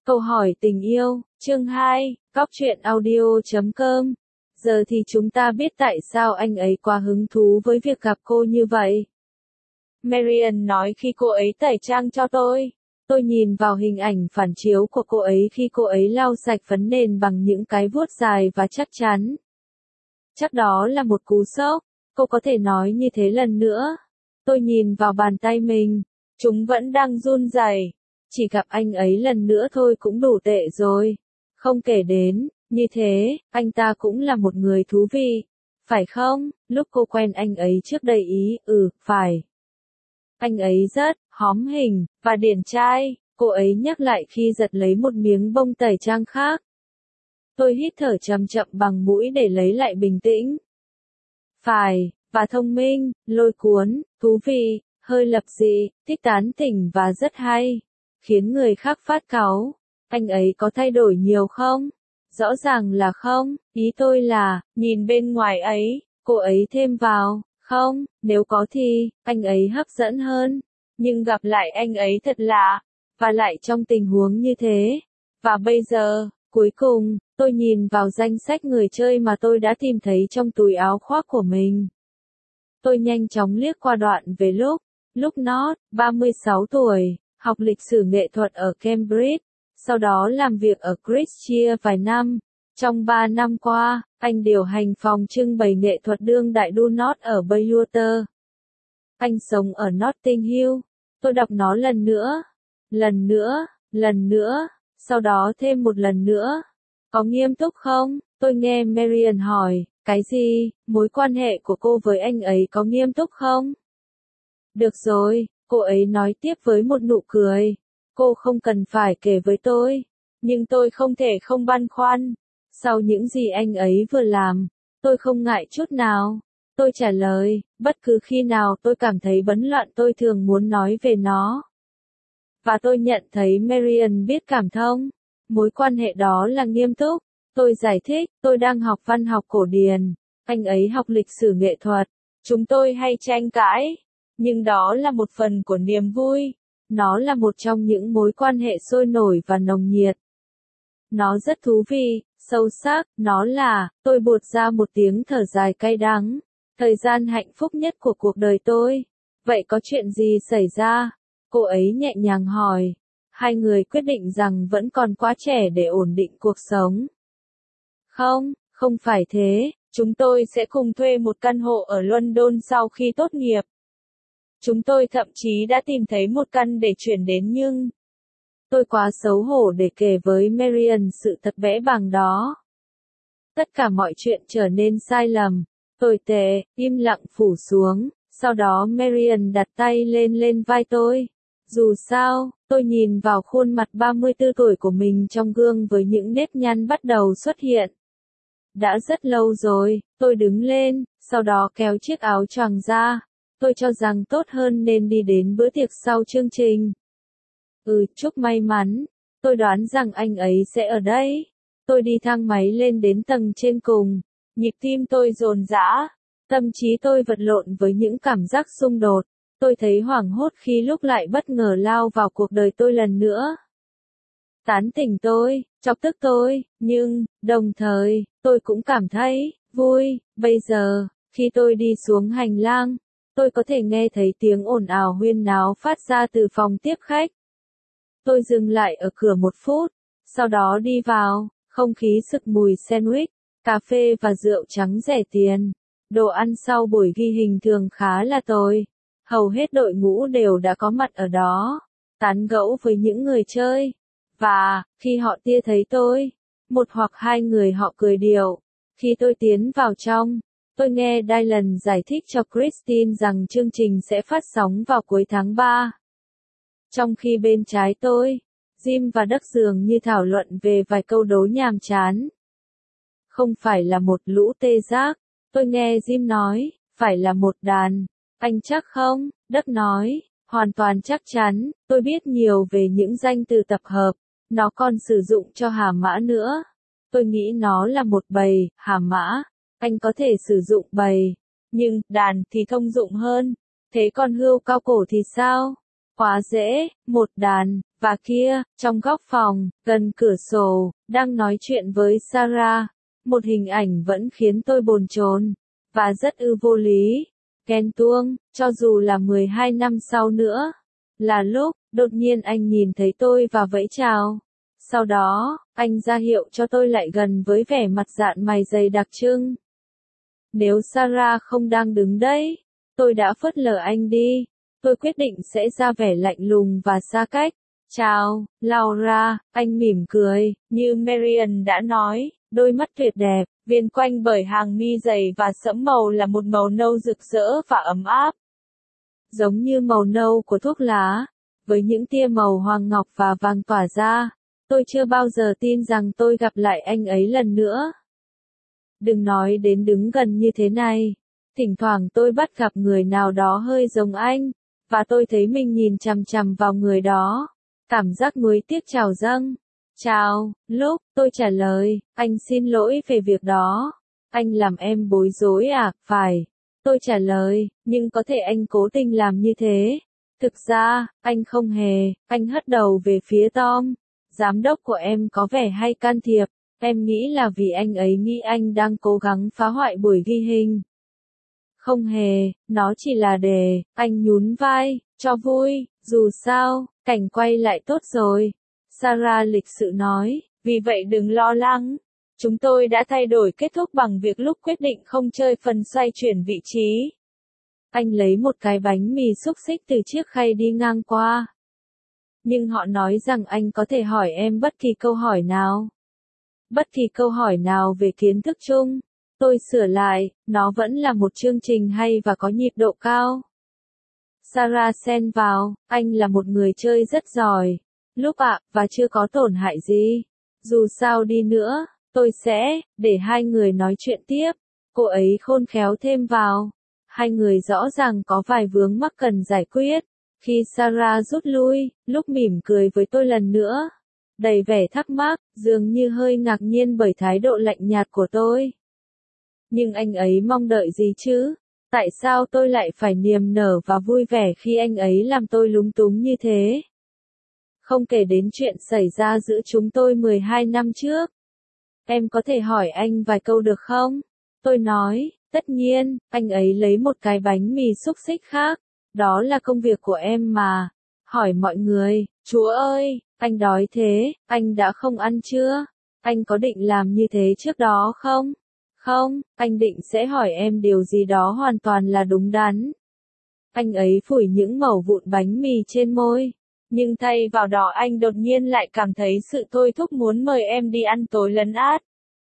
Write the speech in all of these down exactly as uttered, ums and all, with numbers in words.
Câu hỏi tình yêu, chương hai, góc truyện audio chấm com. Giờ thì chúng ta biết tại sao anh ấy quá hứng thú với việc gặp cô như vậy. Marian nói khi cô ấy tẩy trang cho tôi. Tôi nhìn vào hình ảnh phản chiếu của cô ấy khi cô ấy lau sạch phấn nền bằng những cái vuốt dài và chắc chắn. Chắc đó là một cú sốc, cô có thể nói như thế lần nữa. Tôi nhìn vào bàn tay mình, chúng vẫn đang run rẩy. Chỉ gặp anh ấy lần nữa thôi cũng đủ tệ rồi. Không kể đến, như thế, anh ta cũng là một người thú vị. Phải không? Lúc cô quen anh ấy trước đây ý, ừ, phải. Anh ấy rất, hóm hình, và điển trai, cô ấy nhắc lại khi giật lấy một miếng bông tẩy trang khác. Tôi hít thở chậm chậm bằng mũi để lấy lại bình tĩnh. Phải, và thông minh, lôi cuốn, thú vị, hơi lập dị, thích tán tỉnh và rất hay. Khiến người khác phát cáu. Anh ấy có thay đổi nhiều không? Rõ ràng là không, ý tôi là, nhìn bên ngoài ấy, cô ấy thêm vào, không, nếu có thì, anh ấy hấp dẫn hơn. Nhưng gặp lại anh ấy thật lạ, và lại trong tình huống như thế. Và bây giờ, cuối cùng, tôi nhìn vào danh sách người chơi mà tôi đã tìm thấy trong túi áo khoác của mình. Tôi nhanh chóng liếc qua đoạn về lúc, lúc North, ba mươi sáu tuổi. Học lịch sử nghệ thuật ở Cambridge, sau đó làm việc ở Christie vài năm. Trong ba năm qua, anh điều hành phòng trưng bày nghệ thuật đương đại Du Not ở Baywater. Anh sống ở Notting Hill. Tôi đọc nó lần nữa, lần nữa, lần nữa, sau đó thêm một lần nữa. Có nghiêm túc không? Tôi nghe Marian hỏi, cái gì, mối quan hệ của cô với anh ấy có nghiêm túc không? Được rồi. Cô ấy nói tiếp với một nụ cười. Cô không cần phải kể với tôi. Nhưng tôi không thể không băn khoăn. Sau những gì anh ấy vừa làm, tôi không ngại chút nào. Tôi trả lời, bất cứ khi nào tôi cảm thấy bấn loạn tôi thường muốn nói về nó. Và tôi nhận thấy Marian biết cảm thông. Mối quan hệ đó là nghiêm túc. Tôi giải thích, tôi đang học văn học cổ điển. Anh ấy học lịch sử nghệ thuật. Chúng tôi hay tranh cãi. Nhưng đó là một phần của niềm vui. Nó là một trong những mối quan hệ sôi nổi và nồng nhiệt. Nó rất thú vị, sâu sắc, nó là, tôi buột ra một tiếng thở dài cay đắng. Thời gian hạnh phúc nhất của cuộc đời tôi. Vậy có chuyện gì xảy ra? Cô ấy nhẹ nhàng hỏi. Hai người quyết định rằng vẫn còn quá trẻ để ổn định cuộc sống. Không, không phải thế, chúng tôi sẽ cùng thuê một căn hộ ở London sau khi tốt nghiệp. Chúng tôi thậm chí đã tìm thấy một căn để chuyển đến nhưng... Tôi quá xấu hổ để kể với Marian sự thật bẽ bàng đó. Tất cả mọi chuyện trở nên sai lầm, tồi tệ, im lặng phủ xuống, sau đó Marian đặt tay lên lên vai tôi. Dù sao, tôi nhìn vào khuôn mặt ba mươi tư tuổi của mình trong gương với những nếp nhăn bắt đầu xuất hiện. Đã rất lâu rồi, tôi đứng lên, sau đó kéo chiếc áo choàng ra. Tôi cho rằng tốt hơn nên đi đến bữa tiệc sau chương trình. Ừ, chúc may mắn. Tôi đoán rằng anh ấy sẽ ở đây. Tôi đi thang máy lên đến tầng trên cùng. Nhịp tim tôi dồn dã. Tâm trí tôi vật lộn với những cảm giác xung đột. Tôi thấy hoảng hốt khi lúc lại bất ngờ lao vào cuộc đời tôi lần nữa. Tán tỉnh tôi, chọc tức tôi, nhưng, đồng thời, tôi cũng cảm thấy vui. Bây giờ, khi tôi đi xuống hành lang, tôi có thể nghe thấy tiếng ồn ào huyên náo phát ra từ phòng tiếp khách. Tôi dừng lại ở cửa một phút, sau đó đi vào, không khí sực mùi sandwich, cà phê và rượu trắng rẻ tiền. Đồ ăn sau buổi ghi hình thường khá là tồi. Hầu hết đội ngũ đều đã có mặt ở đó, tán gẫu với những người chơi. Và, khi họ tia thấy tôi, một hoặc hai người họ cười điệu. Khi tôi tiến vào trong, tôi nghe Dylan giải thích cho Christine rằng chương trình sẽ phát sóng vào cuối tháng ba. Trong khi bên trái tôi, Jim và Duck dường như thảo luận về vài câu đố nhàm chán. Không phải là một lũ tê giác, tôi nghe Jim nói, phải là một đàn. Anh chắc không? Duck nói, hoàn toàn chắc chắn, tôi biết nhiều về những danh từ tập hợp. Nó còn sử dụng cho hàm mã nữa. Tôi nghĩ nó là một bầy, hàm mã. Anh có thể sử dụng bầy. Nhưng, đàn thì thông dụng hơn. Thế còn hươu cao cổ thì sao? Quá dễ, một đàn, và Và kia, trong góc phòng, gần cửa sổ, đang nói chuyện với Sarah, một hình ảnh vẫn khiến tôi bồn chồn, và rất ư vô lý, ghen tuông, cho dù là mười hai năm sau nữa. Là lúc, đột nhiên anh nhìn thấy tôi và vẫy chào. Sau đó, anh ra hiệu cho tôi lại gần với vẻ mặt dạn mày dày đặc trưng. Nếu Sarah không đang đứng đấy, tôi đã phớt lờ anh đi. Tôi quyết định sẽ ra vẻ lạnh lùng và xa cách. Chào, Laura, anh mỉm cười, như Marian đã nói, đôi mắt tuyệt đẹp, viền quanh bởi hàng mi dày và sẫm màu là một màu nâu rực rỡ và ấm áp. Giống như màu nâu của thuốc lá, với những tia màu hoàng ngọc và vàng tỏa ra. Tôi chưa bao giờ tin rằng tôi gặp lại anh ấy lần nữa. Đừng nói đến đứng gần như thế này. Thỉnh thoảng tôi bắt gặp người nào đó hơi giống anh, và tôi thấy mình nhìn chằm chằm vào người đó. Cảm giác nuối tiếc trào dâng. Chào, lúc, tôi trả lời, anh xin lỗi về việc đó. Anh làm em bối rối à, phải. Tôi trả lời, nhưng có thể anh cố tình làm như thế. Thực ra, anh không hề, anh hất đầu về phía Tom. Giám đốc của em có vẻ hay can thiệp, em nghĩ là vì anh ấy nghĩ anh đang cố gắng phá hoại buổi ghi hình. Không hề, nó chỉ là để, anh nhún vai, cho vui, dù sao, cảnh quay lại tốt rồi. Sarah lịch sự nói, vì vậy đừng lo lắng. Chúng tôi đã thay đổi kết thúc bằng việc lúc quyết định không chơi phần xoay chuyển vị trí. Anh lấy một cái bánh mì xúc xích từ chiếc khay đi ngang qua. Nhưng họ nói rằng anh có thể hỏi em bất kỳ câu hỏi nào. Bất kỳ câu hỏi nào về kiến thức chung. Tôi sửa lại, nó vẫn là một chương trình hay và có nhịp độ cao. Sarah xen vào, anh là một người chơi rất giỏi. Lúc ạ, và chưa có tổn hại gì. Dù sao đi nữa, tôi sẽ, để hai người nói chuyện tiếp. Cô ấy khôn khéo thêm vào. Hai người rõ ràng có vài vướng mắc cần giải quyết. Khi Sarah rút lui, lúc mỉm cười với tôi lần nữa. Đầy vẻ thắc mắc, dường như hơi ngạc nhiên bởi thái độ lạnh nhạt của tôi. Nhưng anh ấy mong đợi gì chứ? Tại sao tôi lại phải niềm nở và vui vẻ khi anh ấy làm tôi lúng túng như thế? Không kể đến chuyện xảy ra giữa chúng tôi mười hai năm trước. Em có thể hỏi anh vài câu được không? Tôi nói, tất nhiên, anh ấy lấy một cái bánh mì xúc xích khác. Đó là công việc của em mà. Hỏi mọi người, Chúa ơi, anh đói thế, anh đã không ăn chưa? Anh có định làm như thế trước đó không? Không, anh định sẽ hỏi em điều gì đó hoàn toàn là đúng đắn. Anh ấy phủi những mẩu vụn bánh mì trên môi. Nhưng thay vào đó anh đột nhiên lại cảm thấy sự thôi thúc muốn mời em đi ăn tối lấn át.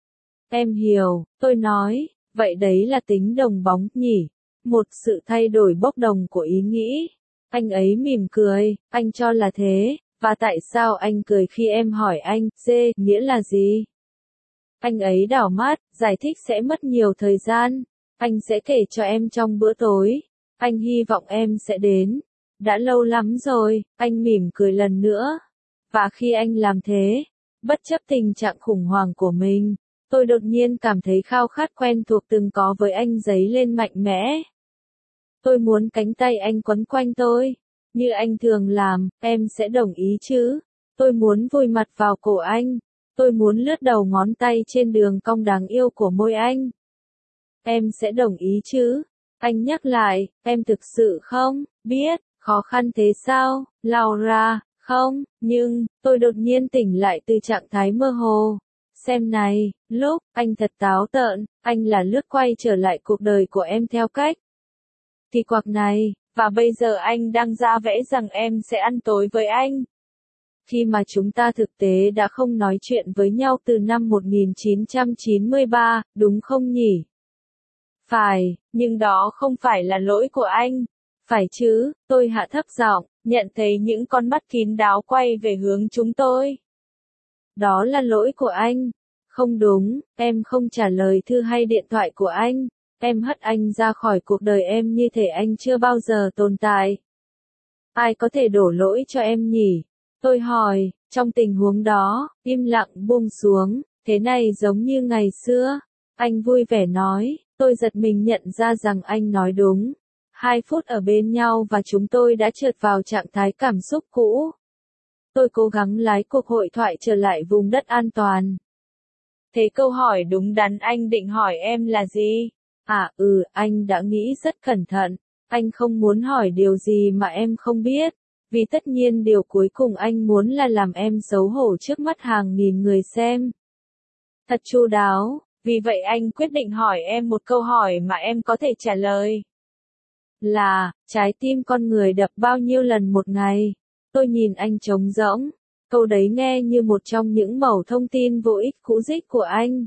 Em hiểu, tôi nói, vậy đấy là tính đồng bóng nhỉ? Một sự thay đổi bốc đồng của ý nghĩ. Anh ấy mỉm cười, anh cho là thế, và tại sao anh cười khi em hỏi anh, dê, nghĩa là gì? Anh ấy đảo mắt, giải thích sẽ mất nhiều thời gian. Anh sẽ kể cho em trong bữa tối. Anh hy vọng em sẽ đến. Đã lâu lắm rồi, anh mỉm cười lần nữa. Và khi anh làm thế, bất chấp tình trạng khủng hoảng của mình, tôi đột nhiên cảm thấy khao khát quen thuộc từng có với anh dấy lên mạnh mẽ. Tôi muốn cánh tay anh quấn quanh tôi. Như anh thường làm, em sẽ đồng ý chứ? Tôi muốn vùi mặt vào cổ anh. Tôi muốn lướt đầu ngón tay trên đường cong đáng yêu của môi anh. Em sẽ đồng ý chứ? Anh nhắc lại, em thực sự không biết, khó khăn thế sao, Laura, không, nhưng, tôi đột nhiên tỉnh lại từ trạng thái mơ hồ. Xem này, lúc, anh thật táo tợn, anh là lướt quay trở lại cuộc đời của em theo cách kỳ quặc này, và bây giờ anh đang ra vẽ rằng em sẽ ăn tối với anh. Khi mà chúng ta thực tế đã không nói chuyện với nhau từ năm một nghìn chín trăm chín mươi ba, đúng không nhỉ? Phải, nhưng đó không phải là lỗi của anh. Phải chứ, tôi hạ thấp giọng, nhận thấy những con mắt kín đáo quay về hướng chúng tôi. Đó là lỗi của anh. Không đúng, em không trả lời thư hay điện thoại của anh. Em hất anh ra khỏi cuộc đời em như thể anh chưa bao giờ tồn tại. Ai có thể đổ lỗi cho em nhỉ? Tôi hỏi, trong tình huống đó, im lặng buông xuống, thế này giống như ngày xưa. Anh vui vẻ nói, tôi giật mình nhận ra rằng anh nói đúng. Hai phút ở bên nhau và chúng tôi đã trượt vào trạng thái cảm xúc cũ. Tôi cố gắng lái cuộc hội thoại trở lại vùng đất an toàn. Thế câu hỏi đúng đắn anh định hỏi em là gì? À ừ, anh đã nghĩ rất cẩn thận. Anh không muốn hỏi điều gì mà em không biết. Vì tất nhiên điều cuối cùng anh muốn là làm em xấu hổ trước mắt hàng nghìn người xem. Thật chu đáo, vì vậy anh quyết định hỏi em một câu hỏi mà em có thể trả lời. Là, trái tim con người đập bao nhiêu lần một ngày? Tôi nhìn anh trống rỗng. Câu đấy nghe như một trong những mẩu thông tin vô ích cũ rích của anh.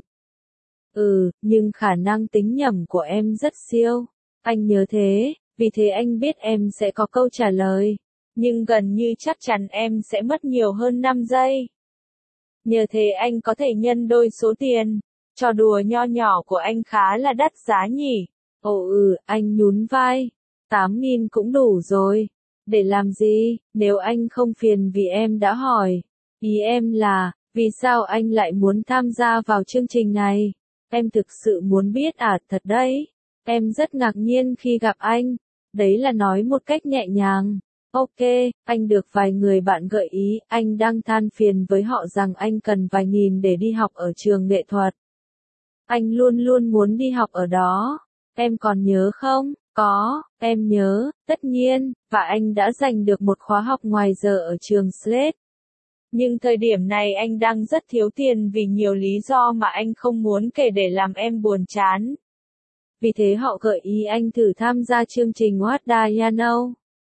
Ừ, nhưng khả năng tính nhầm của em rất siêu. Anh nhớ thế, vì thế anh biết em sẽ có câu trả lời. Nhưng gần như chắc chắn em sẽ mất nhiều hơn năm giây. Nhờ thế anh có thể nhân đôi số tiền. Trò đùa nho nhỏ của anh khá là đắt giá nhỉ? Ồ ừ, anh nhún vai. tám nghìn cũng đủ rồi. Để làm gì, nếu anh không phiền vì em đã hỏi. Ý em là, vì sao anh lại muốn tham gia vào chương trình này? Em thực sự muốn biết à, thật đấy. Em rất ngạc nhiên khi gặp anh. Đấy là nói một cách nhẹ nhàng. Ok, anh được vài người bạn gợi ý, anh đang than phiền với họ rằng anh cần vài nghìn để đi học ở trường nghệ thuật. Anh luôn luôn muốn đi học ở đó. Em còn nhớ không? Có, em nhớ, tất nhiên, và anh đã giành được một khóa học ngoài giờ ở trường Slade. Nhưng thời điểm này anh đang rất thiếu tiền vì nhiều lý do mà anh không muốn kể để làm em buồn chán. Vì thế họ gợi ý anh thử tham gia chương trình What Do You Know.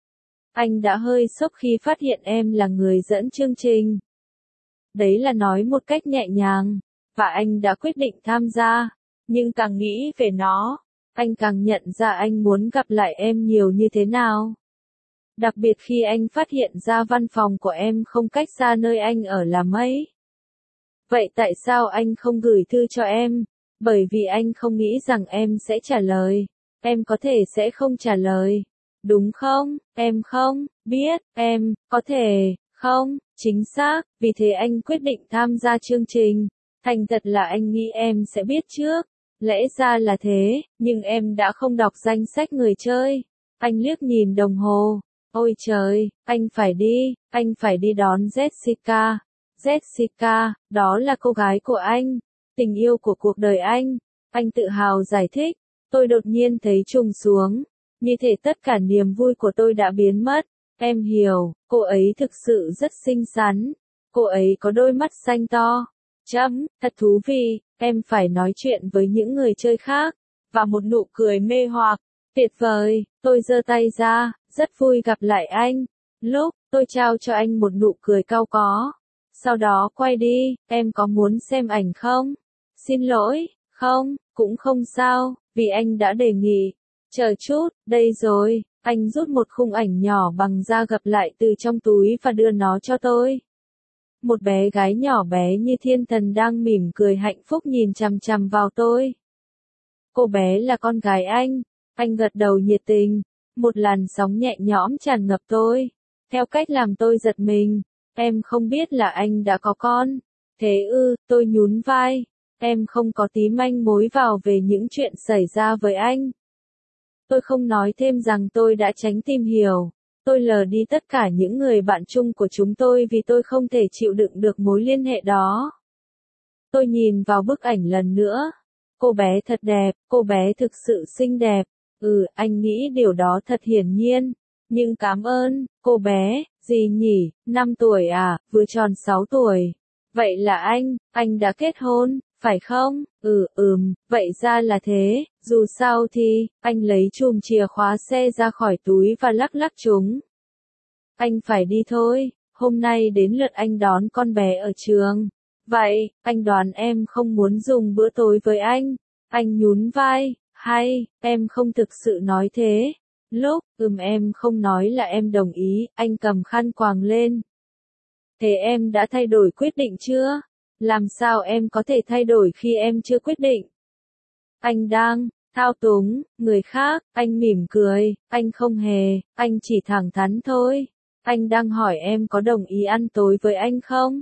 Anh đã hơi sốc khi phát hiện em là người dẫn chương trình. Đấy là nói một cách nhẹ nhàng, và anh đã quyết định tham gia. Nhưng càng nghĩ về nó, anh càng nhận ra anh muốn gặp lại em nhiều như thế nào. Đặc biệt khi anh phát hiện ra văn phòng của em không cách xa nơi anh ở là mấy. Vậy tại sao anh không gửi thư cho em? Bởi vì anh không nghĩ rằng em sẽ trả lời. Em có thể sẽ không trả lời. Đúng không? Em không biết, em có thể không, chính xác, vì thế anh quyết định tham gia chương trình. Thành thật là anh nghĩ em sẽ biết trước. Lẽ ra là thế, nhưng em đã không đọc danh sách người chơi. Anh liếc nhìn đồng hồ. Ôi trời, anh phải đi, anh phải đi đón Jessica. Jessica, đó là cô gái của anh. Tình yêu của cuộc đời anh. Anh tự hào giải thích. Tôi đột nhiên thấy trùng xuống. Như thể tất cả niềm vui của tôi đã biến mất. Em hiểu, cô ấy thực sự rất xinh xắn. Cô ấy có đôi mắt xanh to. Chấm, thật thú vị, em phải nói chuyện với những người chơi khác. Và một nụ cười mê hoặc. Tuyệt vời, tôi giơ tay ra, rất vui gặp lại anh. Lúc, tôi trao cho anh một nụ cười cau có. Sau đó quay đi, em có muốn xem ảnh không? Xin lỗi, không, cũng không sao, vì anh đã đề nghị. Chờ chút, đây rồi, anh rút một khung ảnh nhỏ bằng da gập lại từ trong túi và đưa nó cho tôi. Một bé gái nhỏ bé như thiên thần đang mỉm cười hạnh phúc nhìn chằm chằm vào tôi. Cô bé là con gái anh. Anh gật đầu nhiệt tình. Một làn sóng nhẹ nhõm tràn ngập tôi. Theo cách làm tôi giật mình. Em không biết là anh đã có con. Thế ư, tôi nhún vai. Em không có tí manh mối vào về những chuyện xảy ra với anh. Tôi không nói thêm rằng tôi đã tránh tìm hiểu. Tôi lờ đi tất cả những người bạn chung của chúng tôi vì tôi không thể chịu đựng được mối liên hệ đó. Tôi nhìn vào bức ảnh lần nữa. Cô bé thật đẹp, cô bé thực sự xinh đẹp. Ừ, anh nghĩ điều đó thật hiển nhiên. Nhưng cảm ơn, cô bé, gì nhỉ, năm tuổi à, vừa tròn sáu tuổi. Vậy là anh, anh đã kết hôn, phải không? Ừ, ừm, vậy ra là thế, dù sao thì, anh lấy chùm chìa khóa xe ra khỏi túi và lắc lắc chúng. Anh phải đi thôi, hôm nay đến lượt anh đón con bé ở trường. Vậy, anh đoán em không muốn dùng bữa tối với anh. Anh nhún vai, hay, em không thực sự nói thế. Lúc, ừm em không nói là em đồng ý, anh cầm khăn quàng lên. Thế em đã thay đổi quyết định chưa? Làm sao em có thể thay đổi khi em chưa quyết định? Anh đang thao túng người khác, anh mỉm cười, anh không hề, anh chỉ thẳng thắn thôi. Anh đang hỏi em có đồng ý ăn tối với anh không?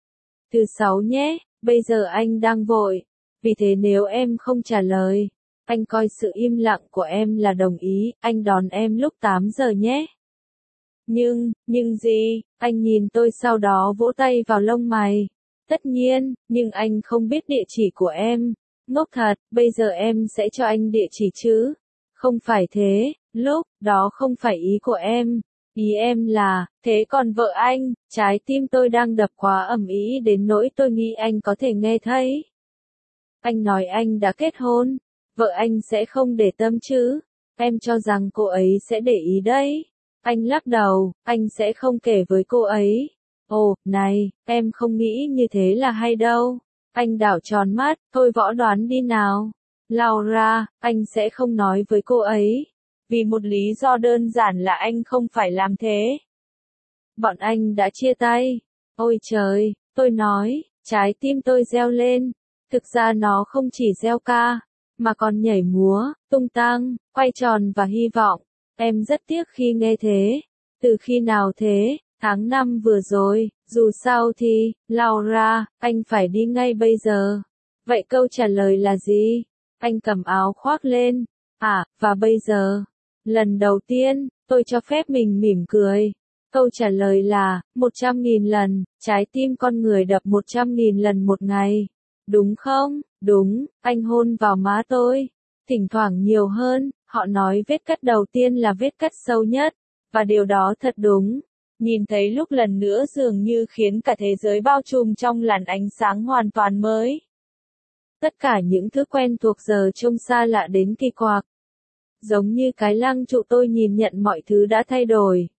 Thứ sáu nhé, bây giờ anh đang vội. Vì thế nếu em không trả lời, anh coi sự im lặng của em là đồng ý, anh đón em lúc tám giờ nhé. Nhưng, nhưng gì? Anh nhìn tôi sau đó vỗ tay vào lông mày. Tất nhiên, nhưng anh không biết địa chỉ của em. Ngốc thật, bây giờ em sẽ cho anh địa chỉ chứ? Không phải thế, lúc đó không phải ý của em. Ý em là, thế còn vợ anh, trái tim tôi đang đập quá ầm ĩ đến nỗi tôi nghĩ anh có thể nghe thấy. Anh nói anh đã kết hôn, vợ anh sẽ không để tâm chứ? Em cho rằng cô ấy sẽ để ý đấy. Anh lắc đầu, anh sẽ không kể với cô ấy. Ồ, này, em không nghĩ như thế là hay đâu. Anh đảo tròn mắt, thôi võ đoán đi nào. Laura, anh sẽ không nói với cô ấy. Vì một lý do đơn giản là anh không phải làm thế. Bọn anh đã chia tay. Ôi trời, tôi nói, trái tim tôi reo lên. Thực ra nó không chỉ reo ca, mà còn nhảy múa, tung tăng, quay tròn và hy vọng. Em rất tiếc khi nghe thế. Từ khi nào thế? Tháng năm vừa rồi, dù sao thì, Laura, anh phải đi ngay bây giờ. Vậy câu trả lời là gì? Anh cầm áo khoác lên. À, và bây giờ? Lần đầu tiên, tôi cho phép mình mỉm cười. Câu trả lời là, một trăm nghìn lần, trái tim con người đập một trăm nghìn lần một ngày. Đúng không? Đúng, anh hôn vào má tôi. Thỉnh thoảng nhiều hơn, họ nói vết cắt đầu tiên là vết cắt sâu nhất. Và điều đó thật đúng. Nhìn thấy lúc lần nữa dường như khiến cả thế giới bao trùm trong làn ánh sáng hoàn toàn mới. Tất cả những thứ quen thuộc giờ trông xa lạ đến kỳ quặc. Giống như cái lăng trụ tôi nhìn nhận mọi thứ đã thay đổi.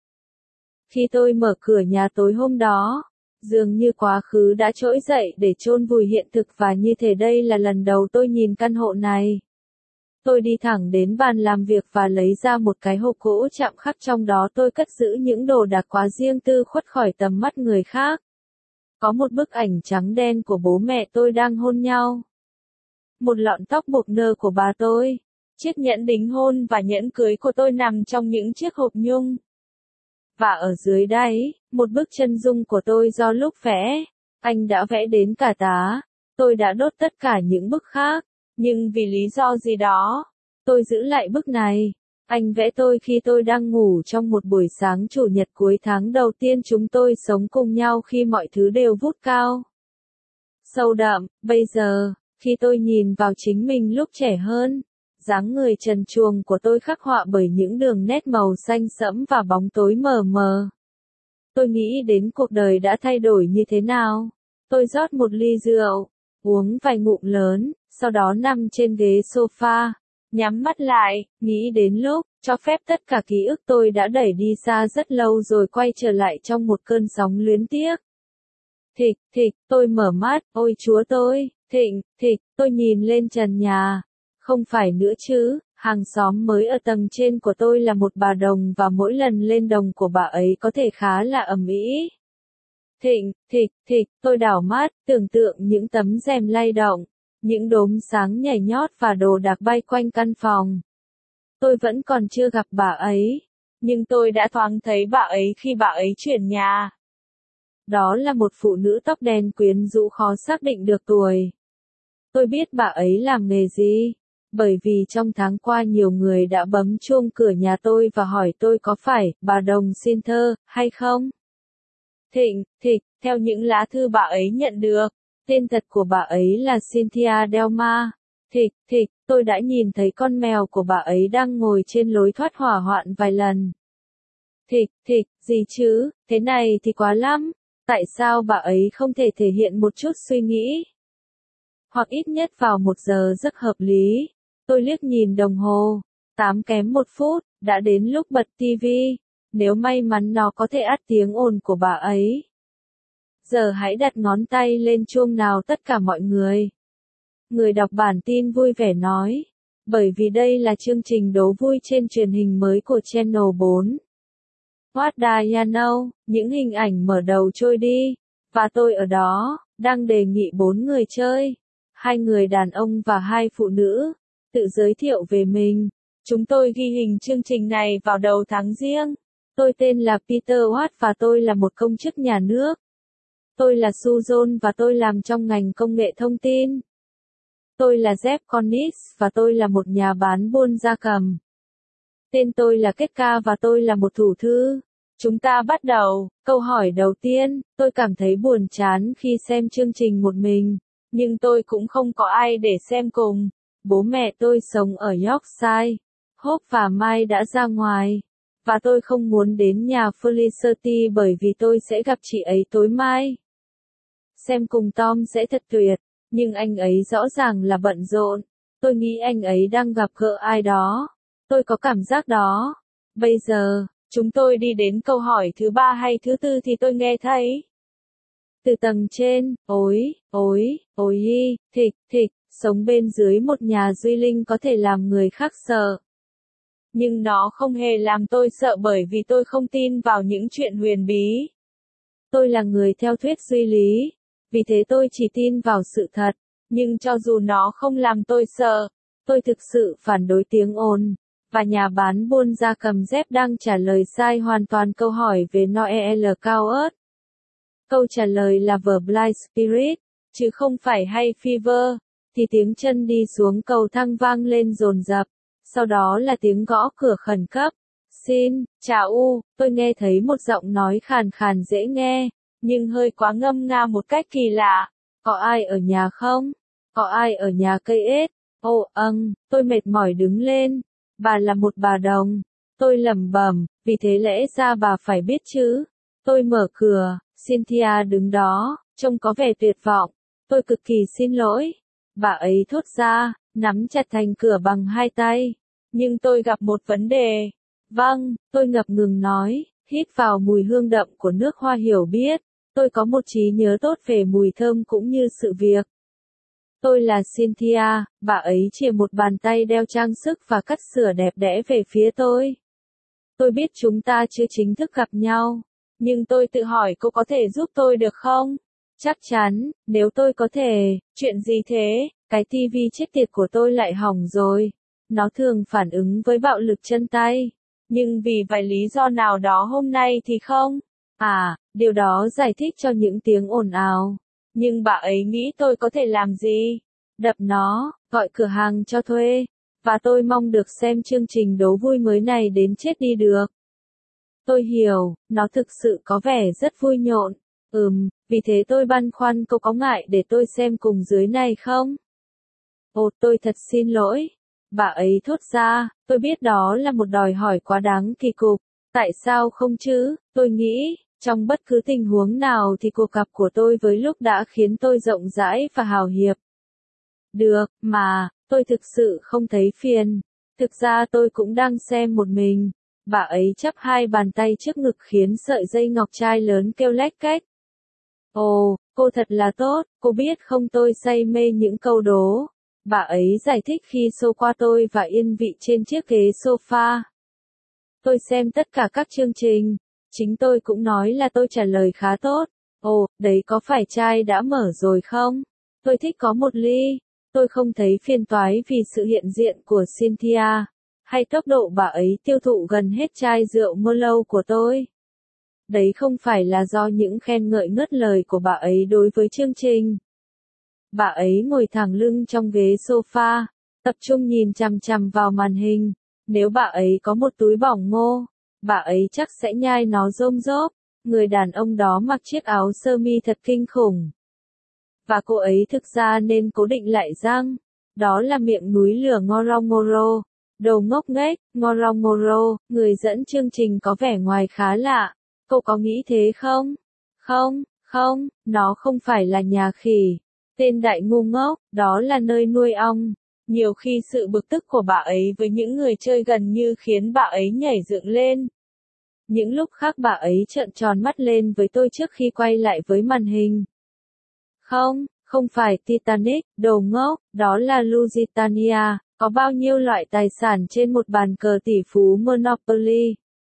Khi tôi mở cửa nhà tối hôm đó, dường như quá khứ đã trỗi dậy để chôn vùi hiện thực và như thể đây là lần đầu tôi nhìn căn hộ này. Tôi đi thẳng đến bàn làm việc và lấy ra một cái hộp gỗ chạm khắc trong đó tôi cất giữ những đồ đạc quá riêng tư khuất khỏi tầm mắt người khác. Có một bức ảnh trắng đen của bố mẹ tôi đang hôn nhau. Một lọn tóc buộc nơ của bà tôi. Chiếc nhẫn đính hôn và nhẫn cưới của tôi nằm trong những chiếc hộp nhung. Và ở dưới đáy, một bức chân dung của tôi do lúc vẽ. Anh đã vẽ đến cả tá. Tôi đã đốt tất cả những bức khác. Nhưng vì lý do gì đó, tôi giữ lại bức này. Anh vẽ tôi khi tôi đang ngủ trong một buổi sáng chủ nhật cuối tháng đầu tiên chúng tôi sống cùng nhau khi mọi thứ đều vút cao. Sâu đậm, bây giờ, khi tôi nhìn vào chính mình lúc trẻ hơn, dáng người trần truồng của tôi khắc họa bởi những đường nét màu xanh sẫm và bóng tối mờ mờ. Tôi nghĩ đến cuộc đời đã thay đổi như thế nào. Tôi rót một ly rượu, uống vài ngụm lớn, sau đó nằm trên ghế sofa, nhắm mắt lại, nghĩ đến lúc, cho phép tất cả ký ức tôi đã đẩy đi xa rất lâu rồi quay trở lại trong một cơn sóng luyến tiếc. Thịch, thịch, tôi mở mắt, ôi chúa tôi, thịnh, thịch, tôi nhìn lên trần nhà. Không phải nữa chứ, hàng xóm mới ở tầng trên của tôi là một bà đồng và mỗi lần lên đồng của bà ấy có thể khá là ầm ĩ. Thịnh, thịch, thịch, tôi đảo mắt, tưởng tượng những tấm rèm lay động, những đốm sáng nhảy nhót và đồ đạc bay quanh căn phòng. Tôi vẫn còn chưa gặp bà ấy, nhưng tôi đã thoáng thấy bà ấy khi bà ấy chuyển nhà. Đó là một phụ nữ tóc đen quyến rũ khó xác định được tuổi. Tôi biết bà ấy làm nghề gì, bởi vì trong tháng qua nhiều người đã bấm chuông cửa nhà tôi và hỏi tôi có phải bà đồng xin thơ hay không. Thịnh, thịch, theo những lá thư bà ấy nhận được, tên thật của bà ấy là Cynthia Delma. Thịch, thịch, tôi đã nhìn thấy con mèo của bà ấy đang ngồi trên lối thoát hỏa hoạn vài lần. Thịch, thịch, gì chứ, thế này thì quá lắm, tại sao bà ấy không thể thể hiện một chút suy nghĩ? Hoặc ít nhất vào một giờ rất hợp lý. Tôi liếc nhìn đồng hồ, tám kém một phút, đã đến lúc bật tivi. Nếu may mắn nó có thể át tiếng ồn của bà ấy. Giờ hãy đặt ngón tay lên chuông nào tất cả mọi người. Người đọc bản tin vui vẻ nói. Bởi vì đây là chương trình đố vui trên truyền hình mới của Channel bốn. What do you know? Những hình ảnh mở đầu trôi đi. Và tôi ở đó, đang đề nghị bốn người chơi. Hai người đàn ông và hai phụ nữ. Tự giới thiệu về mình. Chúng tôi ghi hình chương trình này vào đầu tháng Giêng. Tôi tên là Peter Watt và tôi là một công chức nhà nước. Tôi là Susan và tôi làm trong ngành công nghệ thông tin. Tôi là Jeff Connis và tôi là một nhà bán buôn gia cầm. Tên tôi là Ketka và tôi là một thủ thư. Chúng ta bắt đầu. Câu hỏi đầu tiên, tôi cảm thấy buồn chán khi xem chương trình một mình, nhưng tôi cũng không có ai để xem cùng. Bố mẹ tôi sống ở Yorkshire, Hope và Mai đã ra ngoài, và tôi không muốn đến nhà Felicity bởi vì tôi sẽ gặp chị ấy tối mai. Xem cùng Tom sẽ thật tuyệt, nhưng anh ấy rõ ràng là bận rộn. Tôi nghĩ anh ấy đang gặp gỡ ai đó. Tôi có cảm giác đó. Bây giờ, chúng tôi đi đến câu hỏi thứ ba hay thứ tư thì tôi nghe thấy. Từ tầng trên, ối, ối, ối y, thịch, thịch, sống bên dưới một nhà duy linh có thể làm người khác sợ. Nhưng nó không hề làm tôi sợ bởi vì tôi không tin vào những chuyện huyền bí. Tôi là người theo thuyết duy lý, vì thế tôi chỉ tin vào sự thật, nhưng cho dù nó không làm tôi sợ, tôi thực sự phản đối tiếng ồn. Và nhà bán buôn gia cầm dép đang trả lời sai hoàn toàn câu hỏi về Noel cao ớt. Câu trả lời là The Blind Spirit, chứ không phải hay Fever. Thì tiếng chân đi xuống cầu thang vang lên dồn dập. Sau đó là tiếng gõ cửa khẩn cấp. Xin, chào u, tôi nghe thấy một giọng nói khàn khàn dễ nghe, nhưng hơi quá ngâm nga một cách kỳ lạ. Có ai ở nhà không? Có ai ở nhà cây ếch? Ồ, âng, tôi mệt mỏi đứng lên. Bà là một bà đồng. Tôi lẩm bẩm, vì thế lẽ ra bà phải biết chứ. Tôi mở cửa, Cynthia đứng đó, trông có vẻ tuyệt vọng. Tôi cực kỳ xin lỗi. Bà ấy thốt ra, nắm chặt thành cửa bằng hai tay. Nhưng tôi gặp một vấn đề. Vâng, tôi ngập ngừng nói, hít vào mùi hương đậm của nước hoa hiểu biết. Tôi có một trí nhớ tốt về mùi thơm cũng như sự việc. Tôi là Cynthia, bà ấy chìa một bàn tay đeo trang sức và cắt sửa đẹp đẽ về phía tôi. Tôi biết chúng ta chưa chính thức gặp nhau, nhưng tôi tự hỏi cô có thể giúp tôi được không? Chắc chắn, nếu tôi có thể. Chuyện gì thế? Cái tivi chết tiệt của tôi lại hỏng rồi. Nó thường phản ứng với bạo lực chân tay, nhưng vì vài lý do nào đó hôm nay thì không. À, điều đó giải thích cho những tiếng ồn ào. Nhưng bà ấy nghĩ tôi có thể làm gì? Đập nó, gọi cửa hàng cho thuê. Và tôi mong được xem chương trình đố vui mới này đến chết đi được. Tôi hiểu, nó thực sự có vẻ rất vui nhộn. Ừm, vì thế tôi băn khoăn cô có ngại để tôi xem cùng dưới này không? Ồ, tôi thật xin lỗi. Bà ấy thốt ra, tôi biết đó là một đòi hỏi quá đáng kỳ cục. Tại sao không chứ? Tôi nghĩ, trong bất cứ tình huống nào thì cuộc gặp của tôi với lúc đã khiến tôi rộng rãi và hào hiệp. Được, mà, tôi thực sự không thấy phiền. Thực ra tôi cũng đang xem một mình. Bà ấy chắp hai bàn tay trước ngực khiến sợi dây ngọc trai lớn kêu lách cách. Ồ, cô thật là tốt, cô biết không tôi say mê những câu đố. Bà ấy giải thích khi xô qua tôi và yên vị trên chiếc ghế sofa. Tôi xem tất cả các chương trình. Chính tôi cũng nói là tôi trả lời khá tốt. Ồ, đấy có phải chai đã mở rồi không? Tôi thích có một ly. Tôi không thấy phiền toái vì sự hiện diện của Cynthia, hay tốc độ bà ấy tiêu thụ gần hết chai rượu Merlot của tôi. Đấy không phải là do những khen ngợi ngất lời của bà ấy đối với chương trình. Bà ấy ngồi thẳng lưng trong ghế sofa, tập trung nhìn chằm chằm vào màn hình. Nếu bà ấy có một túi bỏng ngô, bà ấy chắc sẽ nhai nó rôm rốp. Người đàn ông đó mặc chiếc áo sơ mi thật kinh khủng. Và cô ấy thực ra nên cố định lại răng. Đó là miệng núi lửa Ngorongoro. Đồ ngốc nghếch, Ngorongoro, người dẫn chương trình có vẻ ngoài khá lạ. Cô có nghĩ thế không? Không, không, nó không phải là nhà khỉ. Tên đại ngu ngốc, đó là nơi nuôi ong. Nhiều khi sự bực tức của bà ấy với những người chơi gần như khiến bà ấy nhảy dựng lên. Những lúc khác bà ấy trợn tròn mắt lên với tôi trước khi quay lại với màn hình. Không, không phải Titanic, đồ ngốc, đó là Lusitania. Có bao nhiêu loại tài sản trên một bàn cờ tỷ phú Monopoly?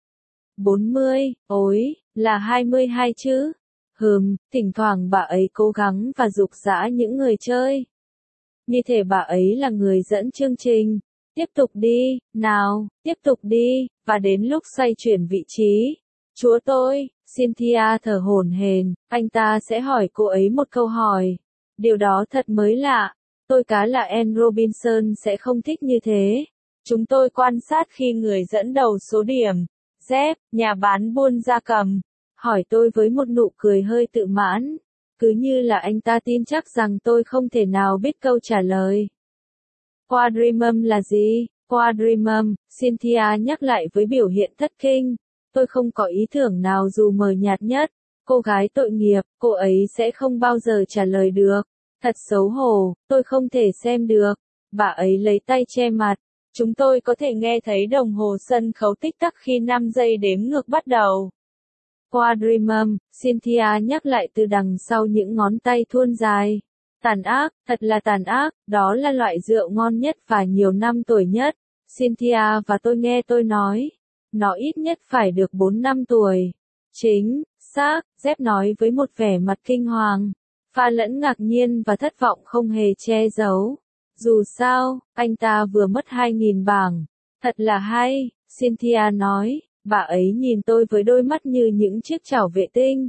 bốn mươi, ối, là hai mươi hai chứ? Hừm, thỉnh thoảng bà ấy cố gắng và giục giã những người chơi. Như thể bà ấy là người dẫn chương trình. Tiếp tục đi, nào, tiếp tục đi, và đến lúc xoay chuyển vị trí. Chúa tôi, Cynthia thở hổn hển, anh ta sẽ hỏi cô ấy một câu hỏi. Điều đó thật mới lạ. Tôi cá là Anne Robinson sẽ không thích như thế. Chúng tôi quan sát khi người dẫn đầu số điểm, dép, nhà bán buôn gia cầm. Hỏi tôi với một nụ cười hơi tự mãn. Cứ như là anh ta tin chắc rằng tôi không thể nào biết câu trả lời. Quadrimum là gì? Quadrimum, Cynthia nhắc lại với biểu hiện thất kinh. Tôi không có ý tưởng nào dù mờ nhạt nhất. Cô gái tội nghiệp, cô ấy sẽ không bao giờ trả lời được. Thật xấu hổ, tôi không thể xem được. Bà ấy lấy tay che mặt. Chúng tôi có thể nghe thấy đồng hồ sân khấu tích tắc khi năm giây đếm ngược bắt đầu. Quadrimum, Cynthia nhắc lại từ đằng sau những ngón tay thuôn dài. Tàn ác, thật là tàn ác, đó là loại rượu ngon nhất và nhiều năm tuổi nhất. Cynthia và tôi nghe tôi nói. Nó ít nhất phải được bốn năm tuổi. Chính xác, Dép nói với một vẻ mặt kinh hoàng. Pha lẫn ngạc nhiên và thất vọng không hề che giấu. Dù sao, anh ta vừa mất hai nghìn bảng. Thật là hay, Cynthia nói. Bà ấy nhìn tôi với đôi mắt như những chiếc chảo vệ tinh.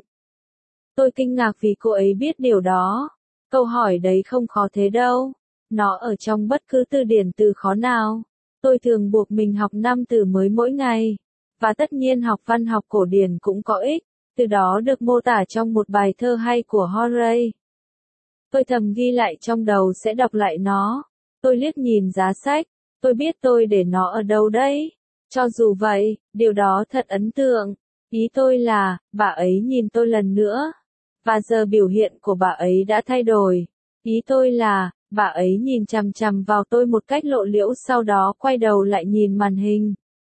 Tôi kinh ngạc vì cô ấy biết điều đó. Câu hỏi đấy không khó thế đâu. Nó ở trong bất cứ từ điển từ khó nào. Tôi thường buộc mình học năm từ mới mỗi ngày. Và tất nhiên học văn học cổ điển cũng có ích. Từ đó được mô tả trong một bài thơ hay của Horace. Tôi thầm ghi lại trong đầu sẽ đọc lại nó. Tôi liếc nhìn giá sách. Tôi biết tôi để nó ở đâu đấy. Cho dù vậy, điều đó thật ấn tượng. Ý tôi là, bà ấy nhìn tôi lần nữa. Và giờ biểu hiện của bà ấy đã thay đổi. Ý tôi là, bà ấy nhìn chằm chằm vào tôi một cách lộ liễu sau đó quay đầu lại nhìn màn hình.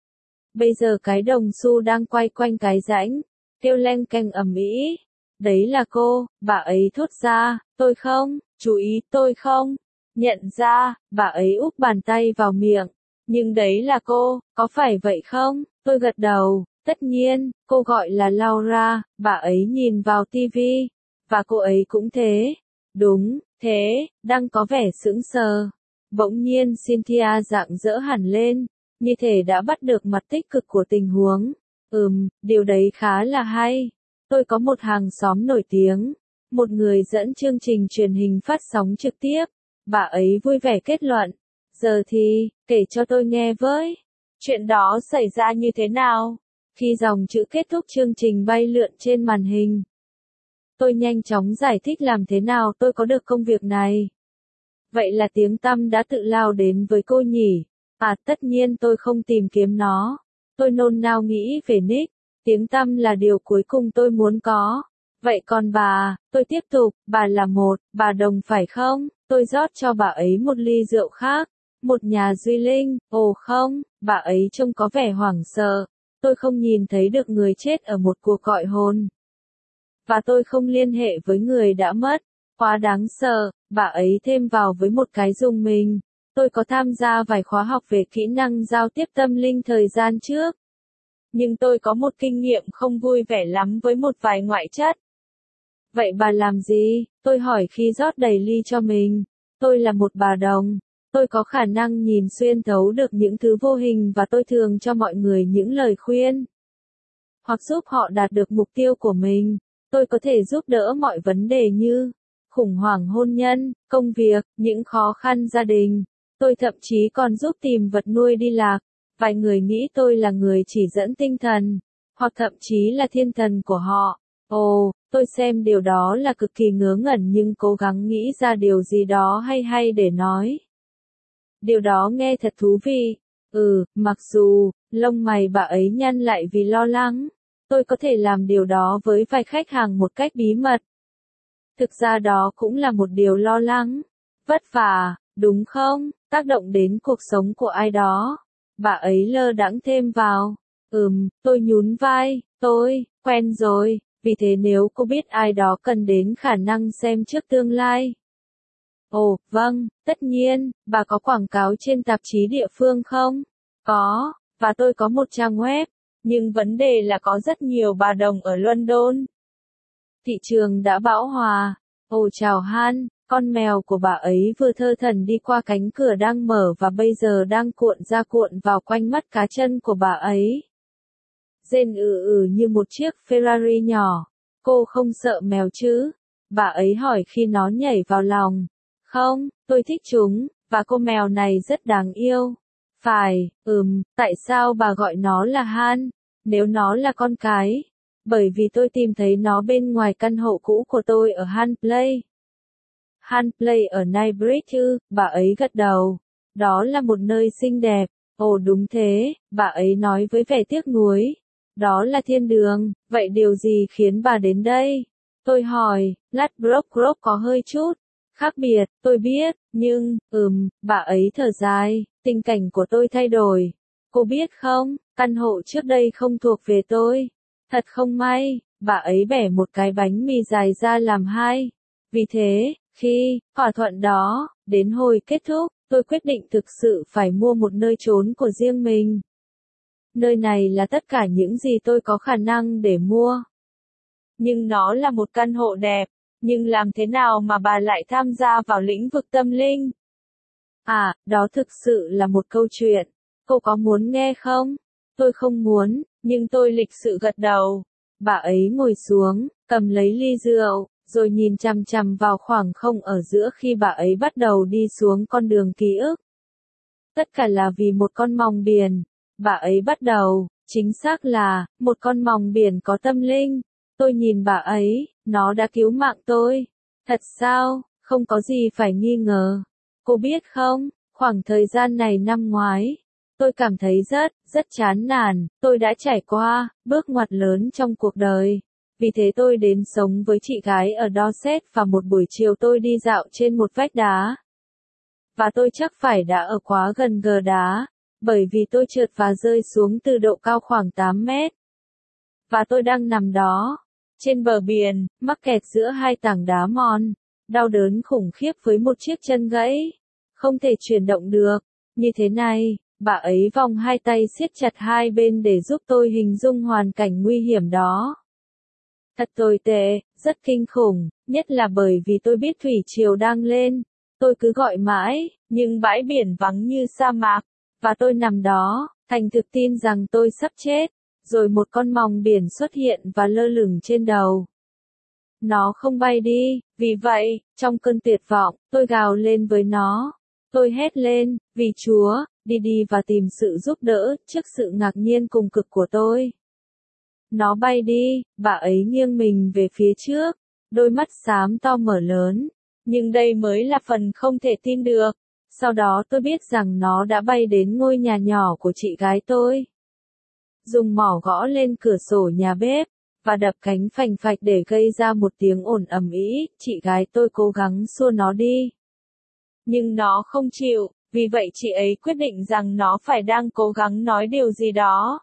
Bây giờ cái đồng xu đang quay quanh cái rãnh, kêu leng keng ầm ĩ. Đấy là cô, bà ấy thốt ra, tôi không, chú ý, tôi không. Nhận ra, bà ấy úp bàn tay vào miệng. Nhưng đấy là cô, có phải vậy không? Tôi gật đầu, tất nhiên, cô gọi là Laura, bà ấy nhìn vào tivi. Và cô ấy cũng thế. Đúng, thế, đang có vẻ sững sờ. Bỗng nhiên Cynthia rạng rỡ hẳn lên, như thể đã bắt được mặt tích cực của tình huống. Ừm, điều đấy khá là hay. Tôi có một hàng xóm nổi tiếng, một người dẫn chương trình truyền hình phát sóng trực tiếp. Bà ấy vui vẻ kết luận. Giờ thì, kể cho tôi nghe với. Chuyện đó xảy ra như thế nào? Khi dòng chữ kết thúc chương trình bay lượn trên màn hình. Tôi nhanh chóng giải thích làm thế nào tôi có được công việc này. Vậy là tiếng tăm đã tự lao đến với cô nhỉ? À, tất nhiên tôi không tìm kiếm nó. Tôi nôn nao nghĩ về Nick. Tiếng tăm là điều cuối cùng tôi muốn có. Vậy còn bà, tôi tiếp tục, bà là một, bà đồng phải không? Tôi rót cho bà ấy một ly rượu khác. Một nhà duy linh, ồ không, bà ấy trông có vẻ hoảng sợ. Tôi không nhìn thấy được người chết ở một cuộc gọi hồn. Và tôi không liên hệ với người đã mất. Quá đáng sợ, bà ấy thêm vào với một cái rùng mình. Tôi có tham gia vài khóa học về kỹ năng giao tiếp tâm linh thời gian trước. Nhưng tôi có một kinh nghiệm không vui vẻ lắm với một vài ngoại chất. Vậy bà làm gì? Tôi hỏi khi rót đầy ly cho mình. Tôi là một bà đồng. Tôi có khả năng nhìn xuyên thấu được những thứ vô hình và tôi thường cho mọi người những lời khuyên. Hoặc giúp họ đạt được mục tiêu của mình. Tôi có thể giúp đỡ mọi vấn đề như khủng hoảng hôn nhân, công việc, những khó khăn gia đình. Tôi thậm chí còn giúp tìm vật nuôi đi lạc. Vài người nghĩ tôi là người chỉ dẫn tinh thần, hoặc thậm chí là thiên thần của họ. Ồ, tôi xem điều đó là cực kỳ ngớ ngẩn nhưng cố gắng nghĩ ra điều gì đó hay hay để nói. Điều đó nghe thật thú vị. Ừ, mặc dù, lông mày bà ấy nhăn lại vì lo lắng. Tôi có thể làm điều đó với vài khách hàng một cách bí mật. Thực ra đó cũng là một điều lo lắng. Vất vả, đúng không? Tác động đến cuộc sống của ai đó. Bà ấy lơ đãng thêm vào. Ừm, tôi nhún vai, tôi, quen rồi, vì thế nếu cô biết ai đó cần đến khả năng xem trước tương lai. Ồ, vâng, tất nhiên, bà có quảng cáo trên tạp chí địa phương không? Có, và tôi có một trang web, nhưng vấn đề là có rất nhiều bà đồng ở London. Thị trường đã bão hòa. Ồ chào Han, con mèo của bà ấy vừa thơ thẩn đi qua cánh cửa đang mở và bây giờ đang cuộn ra cuộn vào quanh mắt cá chân của bà ấy. Rên ừ ừ như một chiếc Ferrari nhỏ. Cô không sợ mèo chứ? Bà ấy hỏi khi nó nhảy vào lòng. Không, tôi thích chúng, và cô mèo này rất đáng yêu. Phải, ừm, tại sao bà gọi nó là Han? nếu nó là con cái. Bởi vì tôi tìm thấy nó bên ngoài căn hộ cũ của tôi ở Han Place. Han Place ở Knightsbridge ư, bà ấy gật đầu. Đó là một nơi xinh đẹp. Ồ đúng thế, bà ấy nói với vẻ tiếc nuối. Đó là thiên đường, vậy điều gì khiến bà đến đây? Tôi hỏi, Ladbroke Grove có hơi chút khác biệt, tôi biết, nhưng, ừm, bà ấy thở dài, tình cảnh của tôi thay đổi. Cô biết không, căn hộ trước đây không thuộc về tôi. Thật không may, bà ấy bẻ một cái bánh mì dài ra làm hai. Vì thế, khi thỏa thuận đó đến hồi kết thúc, tôi quyết định thực sự phải mua một nơi trốn của riêng mình. Nơi này là tất cả những gì tôi có khả năng để mua. Nhưng nó là một căn hộ đẹp, nhưng làm thế nào mà bà lại tham gia vào lĩnh vực tâm linh? À, đó thực sự là một câu chuyện. Cô có muốn nghe không? Tôi không muốn, nhưng tôi lịch sự gật đầu. Bà ấy ngồi xuống, cầm lấy ly rượu, rồi nhìn chằm chằm vào khoảng không ở giữa khi bà ấy bắt đầu đi xuống con đường ký ức. Tất cả là vì một con mòng biển. Bà ấy bắt đầu, chính xác là, một con mòng biển có tâm linh. Tôi nhìn bà ấy, nó đã cứu mạng tôi. Thật sao, không có gì phải nghi ngờ. Cô biết không, khoảng thời gian này năm ngoái, tôi cảm thấy rất, rất chán nản, tôi đã trải qua, bước ngoặt lớn trong cuộc đời. Vì thế tôi đến sống với chị gái ở Dorset và một buổi chiều tôi đi dạo trên một vách đá. Và tôi chắc phải đã ở quá gần gờ đá, bởi vì tôi trượt và rơi xuống từ độ cao khoảng tám mét. Và tôi đang nằm đó, trên bờ biển, mắc kẹt giữa hai tảng đá mòn, đau đớn khủng khiếp với một chiếc chân gãy, không thể chuyển động được. Như thế này, bà ấy vòng hai tay siết chặt hai bên để giúp tôi hình dung hoàn cảnh nguy hiểm đó. Thật tồi tệ, rất kinh khủng, nhất là bởi vì tôi biết thủy triều đang lên. Tôi cứ gọi mãi, nhưng bãi biển vắng như sa mạc, và tôi nằm đó, thành thực tin rằng tôi sắp chết. Rồi một con mòng biển xuất hiện và lơ lửng trên đầu. Nó không bay đi, vì vậy, trong cơn tuyệt vọng, tôi gào lên với nó. Tôi hét lên, vì Chúa, đi đi và tìm sự giúp đỡ, trước sự ngạc nhiên cùng cực của tôi. Nó bay đi, bà ấy nghiêng mình về phía trước, đôi mắt xám to mở lớn. Nhưng đây mới là phần không thể tin được. Sau đó tôi biết rằng nó đã bay đến ngôi nhà nhỏ của chị gái tôi. Dùng mỏ gõ lên cửa sổ nhà bếp, và đập cánh phành phạch để gây ra một tiếng ồn ầm ĩ, chị gái tôi cố gắng xua nó đi. Nhưng nó không chịu, vì vậy chị ấy quyết định rằng nó phải đang cố gắng nói điều gì đó.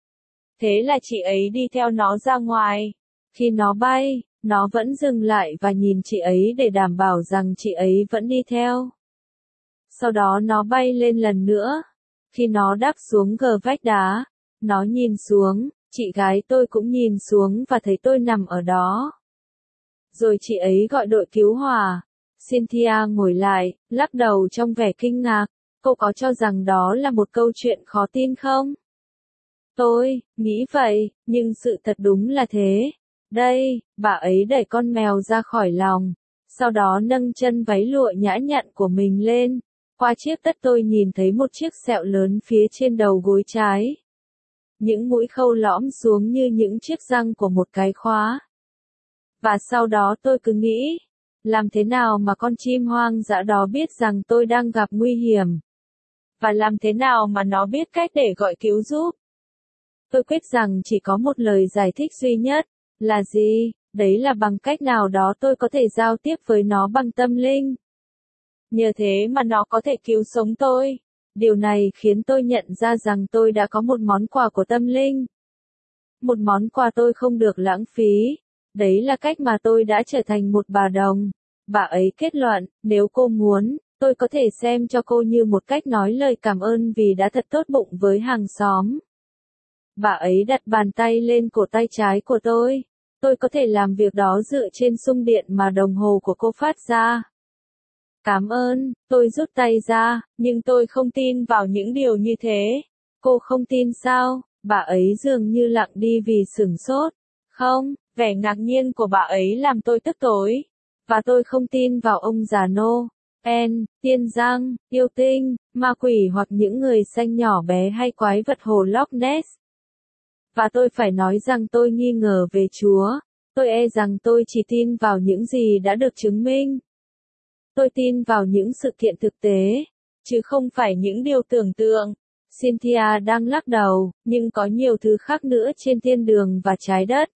Thế là chị ấy đi theo nó ra ngoài. Khi nó bay, nó vẫn dừng lại và nhìn chị ấy để đảm bảo rằng chị ấy vẫn đi theo. Sau đó nó bay lên lần nữa. Khi nó đáp xuống gờ vách đá, nó nhìn xuống, chị gái tôi cũng nhìn xuống và thấy tôi nằm ở đó. Rồi chị ấy gọi đội cứu hỏa. Cynthia ngồi lại, lắc đầu trong vẻ kinh ngạc. Cô có cho rằng đó là một câu chuyện khó tin không? Tôi nghĩ vậy, nhưng sự thật đúng là thế. Đây, bà ấy đẩy con mèo ra khỏi lòng. Sau đó nâng chân váy lụa nhã nhặn của mình lên. Qua chiếc tất tôi nhìn thấy một chiếc sẹo lớn phía trên đầu gối trái. Những mũi khâu lõm xuống như những chiếc răng của một cái khóa. Và sau đó tôi cứ nghĩ, làm thế nào mà con chim hoang dã đó biết rằng tôi đang gặp nguy hiểm? Và làm thế nào mà nó biết cách để gọi cứu giúp? Tôi quyết rằng chỉ có một lời giải thích duy nhất, là gì? Đấy là bằng cách nào đó tôi có thể giao tiếp với nó bằng tâm linh. Nhờ thế mà nó có thể cứu sống tôi. Điều này khiến tôi nhận ra rằng tôi đã có một món quà của tâm linh. Một món quà tôi không được lãng phí. Đấy là cách mà tôi đã trở thành một bà đồng. Bà ấy kết luận, nếu cô muốn, tôi có thể xem cho cô như một cách nói lời cảm ơn vì đã thật tốt bụng với hàng xóm. Bà ấy đặt bàn tay lên cổ tay trái của tôi. Tôi có thể làm việc đó dựa trên xung điện mà đồng hồ của cô phát ra. Cảm ơn, tôi rút tay ra, nhưng tôi không tin vào những điều như thế. Cô không tin sao? Bà ấy dường như lặng đi vì sửng sốt. Không, vẻ ngạc nhiên của bà ấy làm tôi tức tối. Và tôi không tin vào ông già Nô, En, tiên giang, yêu tinh, ma quỷ hoặc những người xanh nhỏ bé hay quái vật hồ Loch Ness. Và tôi phải nói rằng tôi nghi ngờ về Chúa. Tôi e rằng tôi chỉ tin vào những gì đã được chứng minh. Tôi tin vào những sự kiện thực tế, chứ không phải những điều tưởng tượng. Cynthia đang lắc đầu, nhưng có nhiều thứ khác nữa trên thiên đường và trái đất.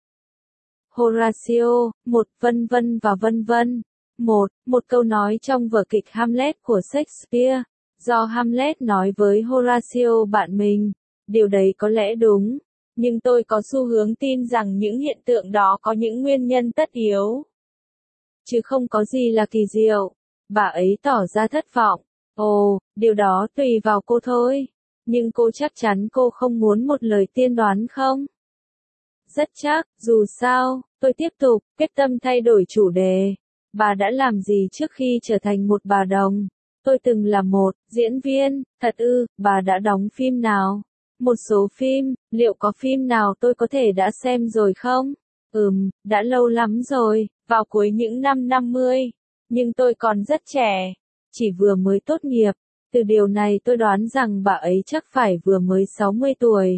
Horatio, một vân vân và vân vân. Một, một câu nói trong vở kịch Hamlet của Shakespeare, do Hamlet nói với Horatio bạn mình. Điều đấy có lẽ đúng, nhưng tôi có xu hướng tin rằng những hiện tượng đó có những nguyên nhân tất yếu. Chứ không có gì là kỳ diệu. Bà ấy tỏ ra thất vọng. Ồ, điều đó tùy vào cô thôi. Nhưng cô chắc chắn cô không muốn một lời tiên đoán không? Rất chắc, dù sao, tôi tiếp tục, quyết tâm thay đổi chủ đề. Bà đã làm gì trước khi trở thành một bà đồng? Tôi từng là một diễn viên, thật ư, bà đã đóng phim nào? Một số phim, liệu có phim nào tôi có thể đã xem rồi không? Ừm, đã lâu lắm rồi, vào cuối những năm năm mươi. Nhưng tôi còn rất trẻ, chỉ vừa mới tốt nghiệp. Từ điều này tôi đoán rằng bà ấy chắc phải vừa mới sáu mươi tuổi.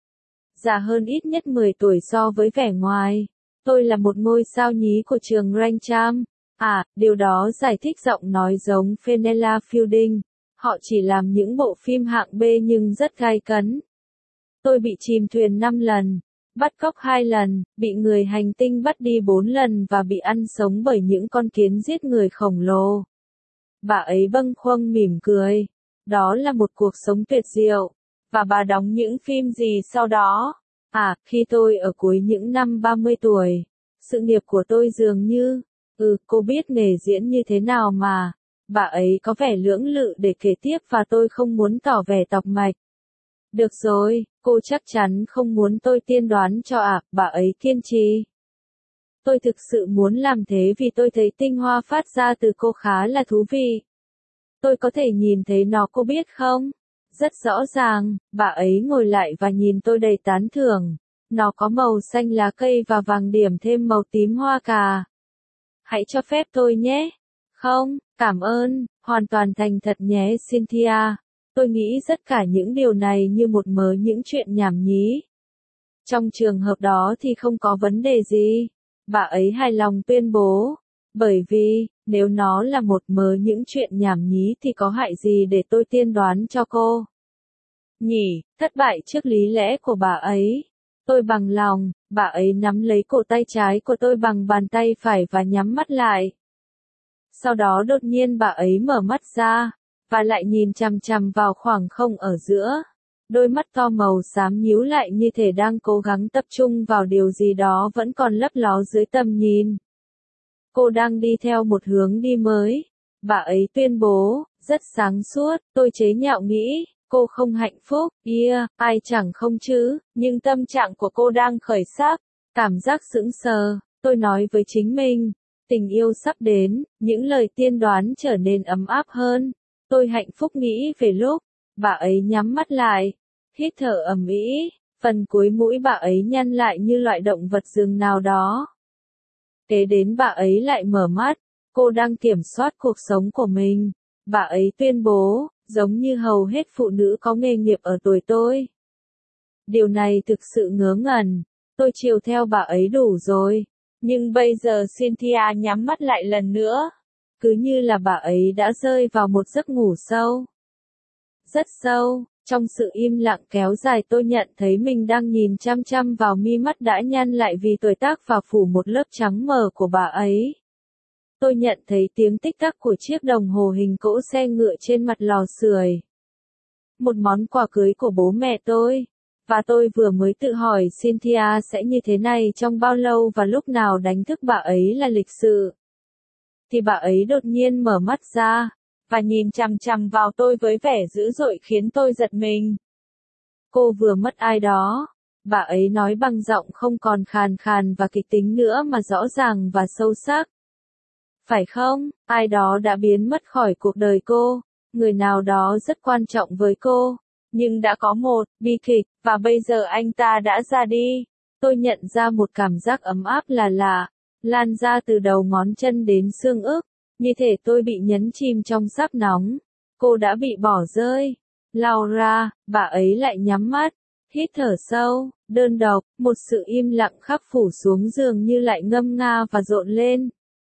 Già hơn ít nhất mười tuổi so với vẻ ngoài. Tôi là một ngôi sao nhí của trường Rancham. À, điều đó giải thích giọng nói giống Fenella Fielding. Họ chỉ làm những bộ phim hạng B nhưng rất gay cấn. Tôi bị chìm thuyền năm lần, bắt cóc hai lần, bị người hành tinh bắt đi bốn lần và bị ăn sống bởi những con kiến giết người khổng lồ. Bà ấy bâng khuâng mỉm cười. Đó là một cuộc sống tuyệt diệu. Và bà đóng những phim gì sau đó? À, khi tôi ở cuối những năm ba mươi tuổi, sự nghiệp của tôi dường như, ừ, cô biết nghề diễn như thế nào mà. Bà ấy có vẻ lưỡng lự để kể tiếp và tôi không muốn tỏ vẻ tọc mạch. Được rồi, cô chắc chắn không muốn tôi tiên đoán cho ạ, à, bà ấy kiên trì. Tôi thực sự muốn làm thế vì tôi thấy tinh hoa phát ra từ cô khá là thú vị. Tôi có thể nhìn thấy nó, cô biết không? Rất rõ ràng, bà ấy ngồi lại và nhìn tôi đầy tán thưởng. Nó có màu xanh lá cây và vàng điểm thêm màu tím hoa cà. Hãy cho phép tôi nhé. Không, cảm ơn, hoàn toàn thành thật nhé Cynthia. Tôi nghĩ tất cả những điều này như một mớ những chuyện nhảm nhí. Trong trường hợp đó thì không có vấn đề gì. Bà ấy hài lòng tuyên bố. Bởi vì, nếu nó là một mớ những chuyện nhảm nhí thì có hại gì để tôi tiên đoán cho cô? Nhỉ, thất bại trước lý lẽ của bà ấy. Tôi bằng lòng, bà ấy nắm lấy cổ tay trái của tôi bằng bàn tay phải và nhắm mắt lại. Sau đó đột nhiên bà ấy mở mắt ra, và lại nhìn chằm chằm vào khoảng không ở giữa. Đôi mắt to màu xám nhíu lại như thể đang cố gắng tập trung vào điều gì đó vẫn còn lấp ló dưới tầm nhìn. Cô đang đi theo một hướng đi mới. Bà ấy tuyên bố, rất sáng suốt, tôi chế nhạo nghĩ, cô không hạnh phúc, yeah, ai chẳng không chứ, nhưng tâm trạng của cô đang khởi sắc, cảm giác sững sờ, tôi nói với chính mình, tình yêu sắp đến, những lời tiên đoán trở nên ấm áp hơn, tôi hạnh phúc nghĩ về lúc, bà ấy nhắm mắt lại, hít thở ầm ĩ, phần cuối mũi bà ấy nhăn lại như loại động vật rừng nào đó. Kế đến bà ấy lại mở mắt, cô đang kiểm soát cuộc sống của mình. Bà ấy tuyên bố, giống như hầu hết phụ nữ có nghề nghiệp ở tuổi tôi. Điều này thực sự ngớ ngẩn, tôi chiều theo bà ấy đủ rồi. Nhưng bây giờ Cynthia nhắm mắt lại lần nữa. Cứ như là bà ấy đã rơi vào một giấc ngủ sâu. Rất sâu, trong sự im lặng kéo dài tôi nhận thấy mình đang nhìn chăm chăm vào mi mắt đã nhăn lại vì tuổi tác và phủ một lớp trắng mờ của bà ấy. Tôi nhận thấy tiếng tích tắc của chiếc đồng hồ hình cỗ xe ngựa trên mặt lò sưởi. Một món quà cưới của bố mẹ tôi. Và tôi vừa mới tự hỏi Cynthia sẽ như thế này trong bao lâu và lúc nào đánh thức bà ấy là lịch sự. Thì bà ấy đột nhiên mở mắt ra, và nhìn chằm chằm vào tôi với vẻ dữ dội khiến tôi giật mình. Cô vừa mất ai đó. Bà ấy nói bằng giọng không còn khàn khàn và kịch tính nữa mà rõ ràng và sâu sắc. Phải không, ai đó đã biến mất khỏi cuộc đời cô, người nào đó rất quan trọng với cô, nhưng đã có một bi kịch, và bây giờ anh ta đã ra đi. Tôi nhận ra một cảm giác ấm áp là lạ, lan ra từ đầu ngón chân đến xương ức, như thể tôi bị nhấn chìm trong sáp nóng. Cô đã bị bỏ rơi. Laura, bà ấy lại nhắm mắt. Hít thở sâu, đơn độc, một sự im lặng khắc phủ xuống giường như lại ngâm nga và rộn lên.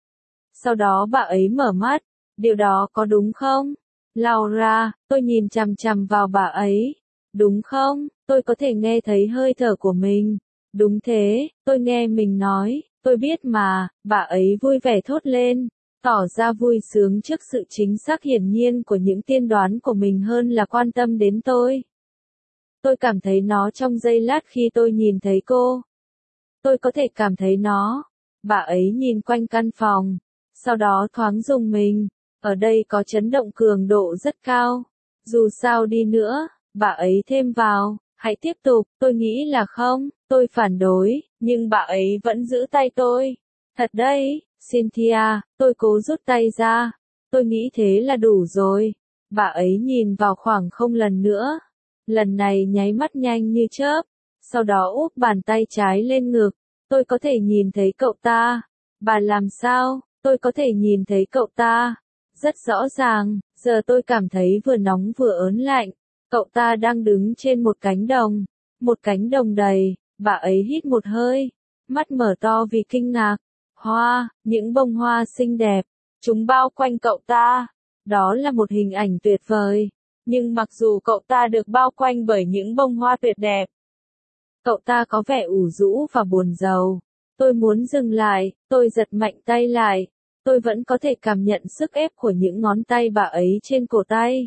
Sau đó bà ấy mở mắt, điều đó có đúng không? Laura, tôi nhìn chằm chằm vào bà ấy. Đúng không? Tôi có thể nghe thấy hơi thở của mình. Đúng thế, tôi nghe mình nói, tôi biết mà, bà ấy vui vẻ thốt lên, tỏ ra vui sướng trước sự chính xác hiển nhiên của những tiên đoán của mình hơn là quan tâm đến tôi. Tôi cảm thấy nó trong giây lát khi tôi nhìn thấy cô. Tôi có thể cảm thấy nó. Bà ấy nhìn quanh căn phòng, sau đó thoáng rùng mình. Ở đây có chấn động cường độ rất cao. Dù sao đi nữa, bà ấy thêm vào, hãy tiếp tục, tôi nghĩ là không, tôi phản đối, nhưng bà ấy vẫn giữ tay tôi. Thật đấy, Cynthia, tôi cố rút tay ra. Tôi nghĩ thế là đủ rồi. Bà ấy nhìn vào khoảng không lần nữa. Lần này nháy mắt nhanh như chớp, sau đó úp bàn tay trái lên ngực. Tôi có thể nhìn thấy cậu ta. Bà làm sao? Tôi có thể nhìn thấy cậu ta. Rất rõ ràng, giờ tôi cảm thấy vừa nóng vừa ớn lạnh. Cậu ta đang đứng trên một cánh đồng. Một cánh đồng đầy, bà ấy hít một hơi. Mắt mở to vì kinh ngạc. Hoa, những bông hoa xinh đẹp. Chúng bao quanh cậu ta. Đó là một hình ảnh tuyệt vời. Nhưng mặc dù cậu ta được bao quanh bởi những bông hoa tuyệt đẹp, cậu ta có vẻ ủ rũ và buồn rầu. Tôi muốn dừng lại, tôi giật mạnh tay lại. Tôi vẫn có thể cảm nhận sức ép của những ngón tay bà ấy trên cổ tay.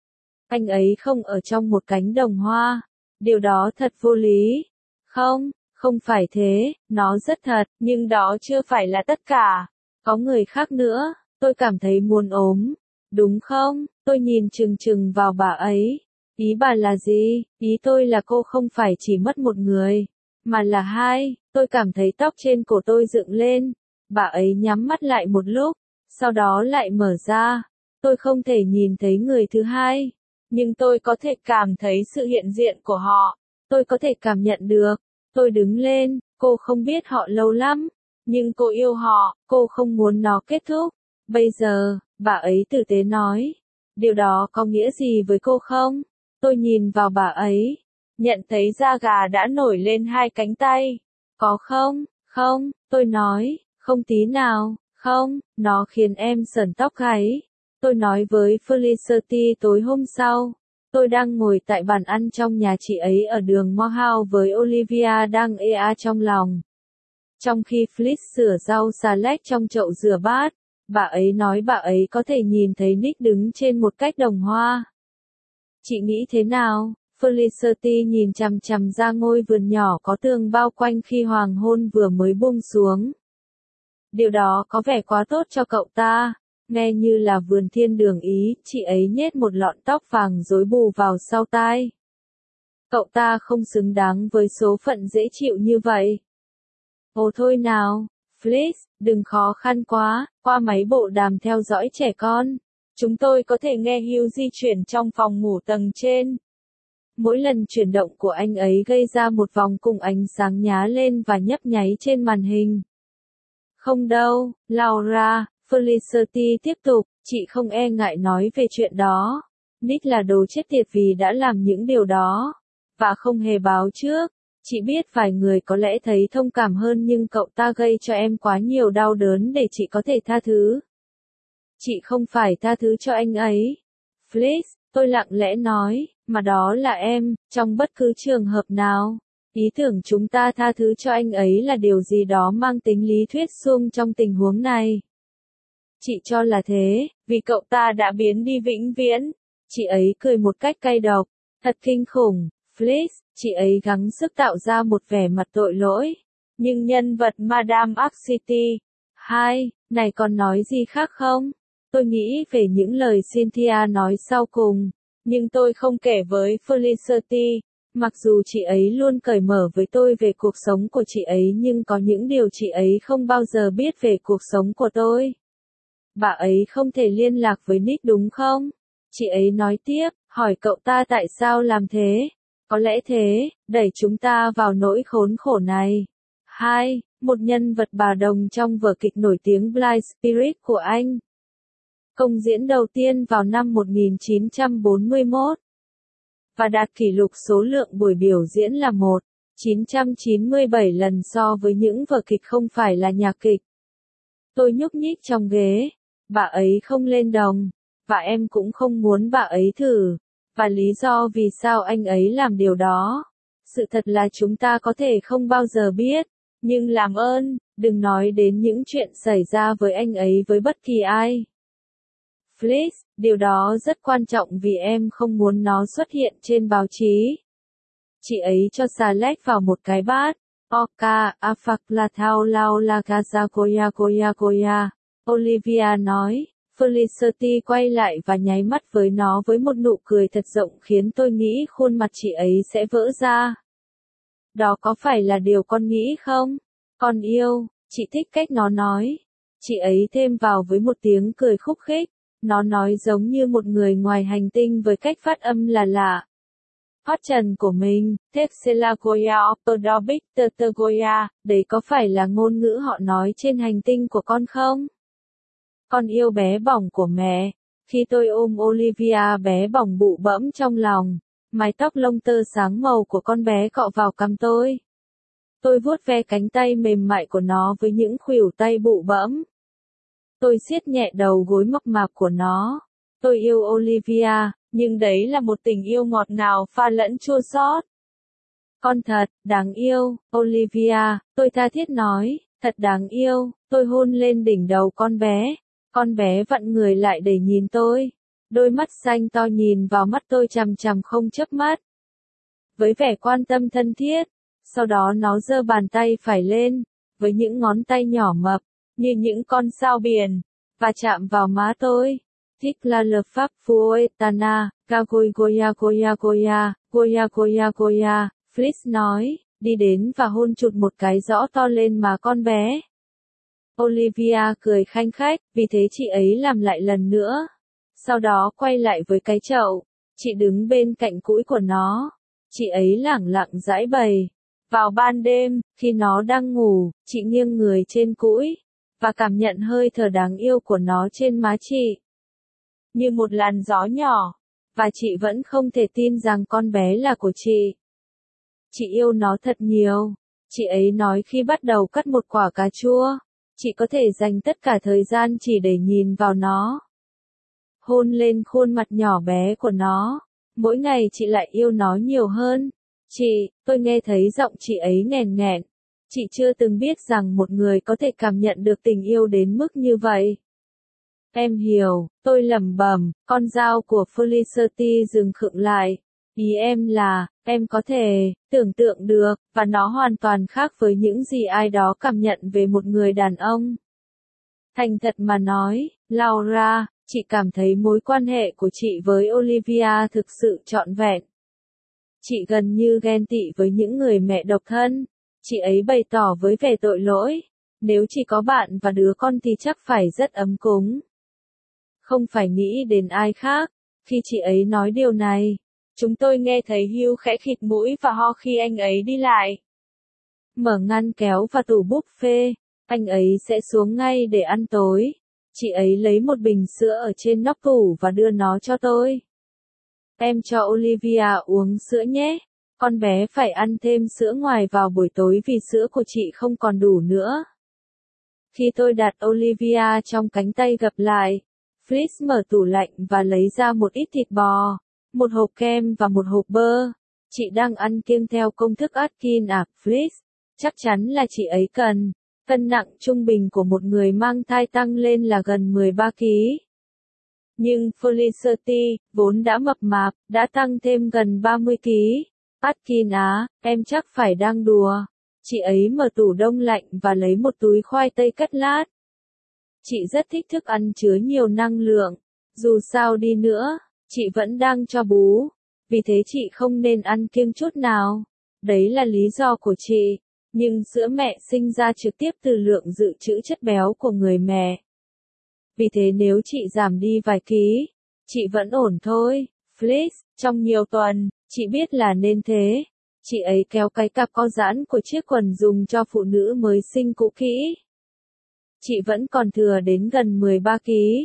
Anh ấy không ở trong một cánh đồng hoa. Điều đó thật vô lý. Không, không phải thế, nó rất thật, nhưng đó chưa phải là tất cả. Có người khác nữa, tôi cảm thấy muốn ốm. Đúng không? Tôi nhìn chừng chừng vào bà ấy. Ý bà là gì? Ý tôi là cô không phải chỉ mất một người, mà là hai. Tôi cảm thấy tóc trên cổ tôi dựng lên. Bà ấy nhắm mắt lại một lúc, sau đó lại mở ra. Tôi không thể nhìn thấy người thứ hai, nhưng tôi có thể cảm thấy sự hiện diện của họ. Tôi có thể cảm nhận được. Tôi đứng lên, cô không biết họ lâu lắm, nhưng cô yêu họ, cô không muốn nó kết thúc. Bây giờ, bà ấy tử tế nói, điều đó có nghĩa gì với cô không? Tôi nhìn vào bà ấy, nhận thấy da gà đã nổi lên hai cánh tay. Có không? Không, tôi nói, không tí nào, không, nó khiến em sởn tóc gáy. Tôi nói với Felicity tối hôm sau. Tôi đang ngồi tại bàn ăn trong nhà chị ấy ở đường Morehouse với Olivia đang ê a trong lòng. Trong khi Fliss sửa rau xà lách trong chậu rửa bát, bà ấy nói bà ấy có thể nhìn thấy Nick đứng trên một cách đồng hoa. Chị nghĩ thế nào? Felicity nhìn chằm chằm ra ngôi vườn nhỏ có tường bao quanh khi hoàng hôn vừa mới buông xuống. Điều đó có vẻ quá tốt cho cậu ta. Nghe như là vườn thiên đường Ý, chị ấy nhét một lọn tóc vàng rối bù vào sau tai. Cậu ta không xứng đáng với số phận dễ chịu như vậy. Ồ thôi nào, Fliss, đừng khó khăn quá, qua máy bộ đàm theo dõi trẻ con. Chúng tôi có thể nghe Hugh di chuyển trong phòng ngủ tầng trên. Mỗi lần chuyển động của anh ấy gây ra một vòng cùng ánh sáng nhá lên và nhấp nháy trên màn hình. Không đâu, Laura, Felicity tiếp tục, chị không e ngại nói về chuyện đó. Nick là đồ chết tiệt vì đã làm những điều đó. Và không hề báo trước. Chị biết vài người có lẽ thấy thông cảm hơn nhưng cậu ta gây cho em quá nhiều đau đớn để chị có thể tha thứ. Chị không phải tha thứ cho anh ấy. Fliss, tôi lặng lẽ nói, mà đó là em, trong bất cứ trường hợp nào. Ý tưởng chúng ta tha thứ cho anh ấy là điều gì đó mang tính lý thuyết suông trong tình huống này. Chị cho là thế, vì cậu ta đã biến đi vĩnh viễn. Chị ấy cười một cách cay độc. Thật kinh khủng, Fliss, chị ấy gắng sức tạo ra một vẻ mặt tội lỗi. Nhưng nhân vật Madame Axity, hai, này còn nói gì khác không? Tôi nghĩ về những lời Cynthia nói sau cùng, nhưng tôi không kể với Felicity. Mặc dù chị ấy luôn cởi mở với tôi về cuộc sống của chị ấy nhưng có những điều chị ấy không bao giờ biết về cuộc sống của tôi. Bà ấy không thể liên lạc với Nick đúng không? Chị ấy nói tiếp, hỏi cậu ta tại sao làm thế. Có lẽ thế, đẩy chúng ta vào nỗi khốn khổ này. Hai, một nhân vật bà đồng trong vở kịch nổi tiếng Blind Spirit của anh. Công diễn đầu tiên vào năm một nghìn chín trăm bốn mươi mốt. và đạt kỷ lục số lượng buổi biểu diễn là một nghìn chín trăm chín mươi bảy lần so với những vở kịch không phải là nhạc kịch. Tôi nhúc nhích trong ghế, bà ấy không lên đồng, và em cũng không muốn bà ấy thử, và lý do vì sao anh ấy làm điều đó. Sự thật là chúng ta có thể không bao giờ biết, nhưng làm ơn, đừng nói đến những chuyện xảy ra với anh ấy với bất kỳ ai. Fliss, điều đó rất quan trọng vì em không muốn nó xuất hiện trên báo chí. Chị ấy cho Salek vào một cái bát. Oka, afak la thao lao la gaza koya koya koya. Olivia nói. Felicity quay lại và nháy mắt với nó với một nụ cười thật rộng khiến tôi nghĩ khuôn mặt chị ấy sẽ vỡ ra. Đó có phải là điều con nghĩ không? Con yêu, chị thích cách nó nói. Chị ấy thêm vào với một tiếng cười khúc khích. Nó nói giống như một người ngoài hành tinh với cách phát âm là lạ. Hót trần của mình, Texelagoya Optodobic Tetegoya, đấy có phải là ngôn ngữ họ nói trên hành tinh của con không? Con yêu bé bỏng của mẹ. Khi tôi ôm Olivia bé bỏng bụ bẫm trong lòng, mái tóc lông tơ sáng màu của con bé cọ vào cằm tôi. Tôi vuốt ve cánh tay mềm mại của nó với những khuỷu tay bụ bẫm. Tôi siết nhẹ đầu gối mập mạp của nó. Tôi yêu Olivia, nhưng đấy là một tình yêu ngọt ngào pha lẫn chua xót. Con thật, đáng yêu, Olivia, tôi tha thiết nói, thật đáng yêu. Tôi hôn lên đỉnh đầu con bé. Con bé vặn người lại để nhìn tôi. Đôi mắt xanh to nhìn vào mắt tôi chằm chằm không chớp mắt. Với vẻ quan tâm thân thiết, sau đó nó giơ bàn tay phải lên, với những ngón tay nhỏ mập, như những con sao biển, và chạm vào má tôi. Thích là le pháp Fuetana, Gagoi Goya Goya Goya, Goya Goya Goya, Fliss nói, đi đến và hôn chụt một cái rõ to lên má con bé. Olivia cười khanh khách, vì thế chị ấy làm lại lần nữa. Sau đó quay lại với cái chậu, chị đứng bên cạnh cũi của nó. Chị ấy lẳng lặng giãi bày. Vào ban đêm, khi nó đang ngủ, chị nghiêng người trên cũi, và cảm nhận hơi thở đáng yêu của nó trên má chị. Như một làn gió nhỏ, và chị vẫn không thể tin rằng con bé là của chị. Chị yêu nó thật nhiều, chị ấy nói khi bắt đầu cắt một quả cà chua. Chị có thể dành tất cả thời gian chỉ để nhìn vào nó. Hôn lên khuôn mặt nhỏ bé của nó. Mỗi ngày chị lại yêu nó nhiều hơn. Chị, tôi nghe thấy giọng chị ấy nghẹn nghẹn. Chị chưa từng biết rằng một người có thể cảm nhận được tình yêu đến mức như vậy. Em hiểu, tôi lẩm bẩm, con dao của Felicity dừng khựng lại. Ý em là, em có thể tưởng tượng được, và nó hoàn toàn khác với những gì ai đó cảm nhận về một người đàn ông. Thành thật mà nói, Laura, chị cảm thấy mối quan hệ của chị với Olivia thực sự trọn vẹn. Chị gần như ghen tị với những người mẹ độc thân. Chị ấy bày tỏ với vẻ tội lỗi. Nếu chỉ có bạn và đứa con thì chắc phải rất ấm cúng. Không phải nghĩ đến ai khác. Khi chị ấy nói điều này, chúng tôi nghe thấy Hugh khẽ khịt mũi và ho khi anh ấy đi lại. Mở ngăn kéo và tủ buffet, anh ấy sẽ xuống ngay để ăn tối. Chị ấy lấy một bình sữa ở trên nóc tủ và đưa nó cho tôi. Em cho Olivia uống sữa nhé. Con bé phải ăn thêm sữa ngoài vào buổi tối vì sữa của chị không còn đủ nữa. Khi tôi đặt Olivia trong cánh tay gập lại, Fliss mở tủ lạnh và lấy ra một ít thịt bò, một hộp kem và một hộp bơ. Chị đang ăn kiêng theo công thức Atkins à, Fliss. Chắc chắn là chị ấy cần. Cân nặng trung bình của một người mang thai tăng lên là gần mười ba ki lô gam. Nhưng Felicity, vốn đã mập mạp, đã tăng thêm gần ba mươi ki lô gam. Atkins á, em chắc phải đang đùa. Chị ấy mở tủ đông lạnh và lấy một túi khoai tây cắt lát. Chị rất thích thức ăn chứa nhiều năng lượng. Dù sao đi nữa, chị vẫn đang cho bú. Vì thế chị không nên ăn kiêng chút nào. Đấy là lý do của chị. Nhưng sữa mẹ sinh ra trực tiếp từ lượng dự trữ chất béo của người mẹ. Vì thế nếu chị giảm đi vài ký, chị vẫn ổn thôi. Fliss, trong nhiều tuần, chị biết là nên thế. Chị ấy kéo cái cặp co giãn của chiếc quần dùng cho phụ nữ mới sinh cũ kỹ. Chị vẫn còn thừa đến gần mười ba ki lô gam.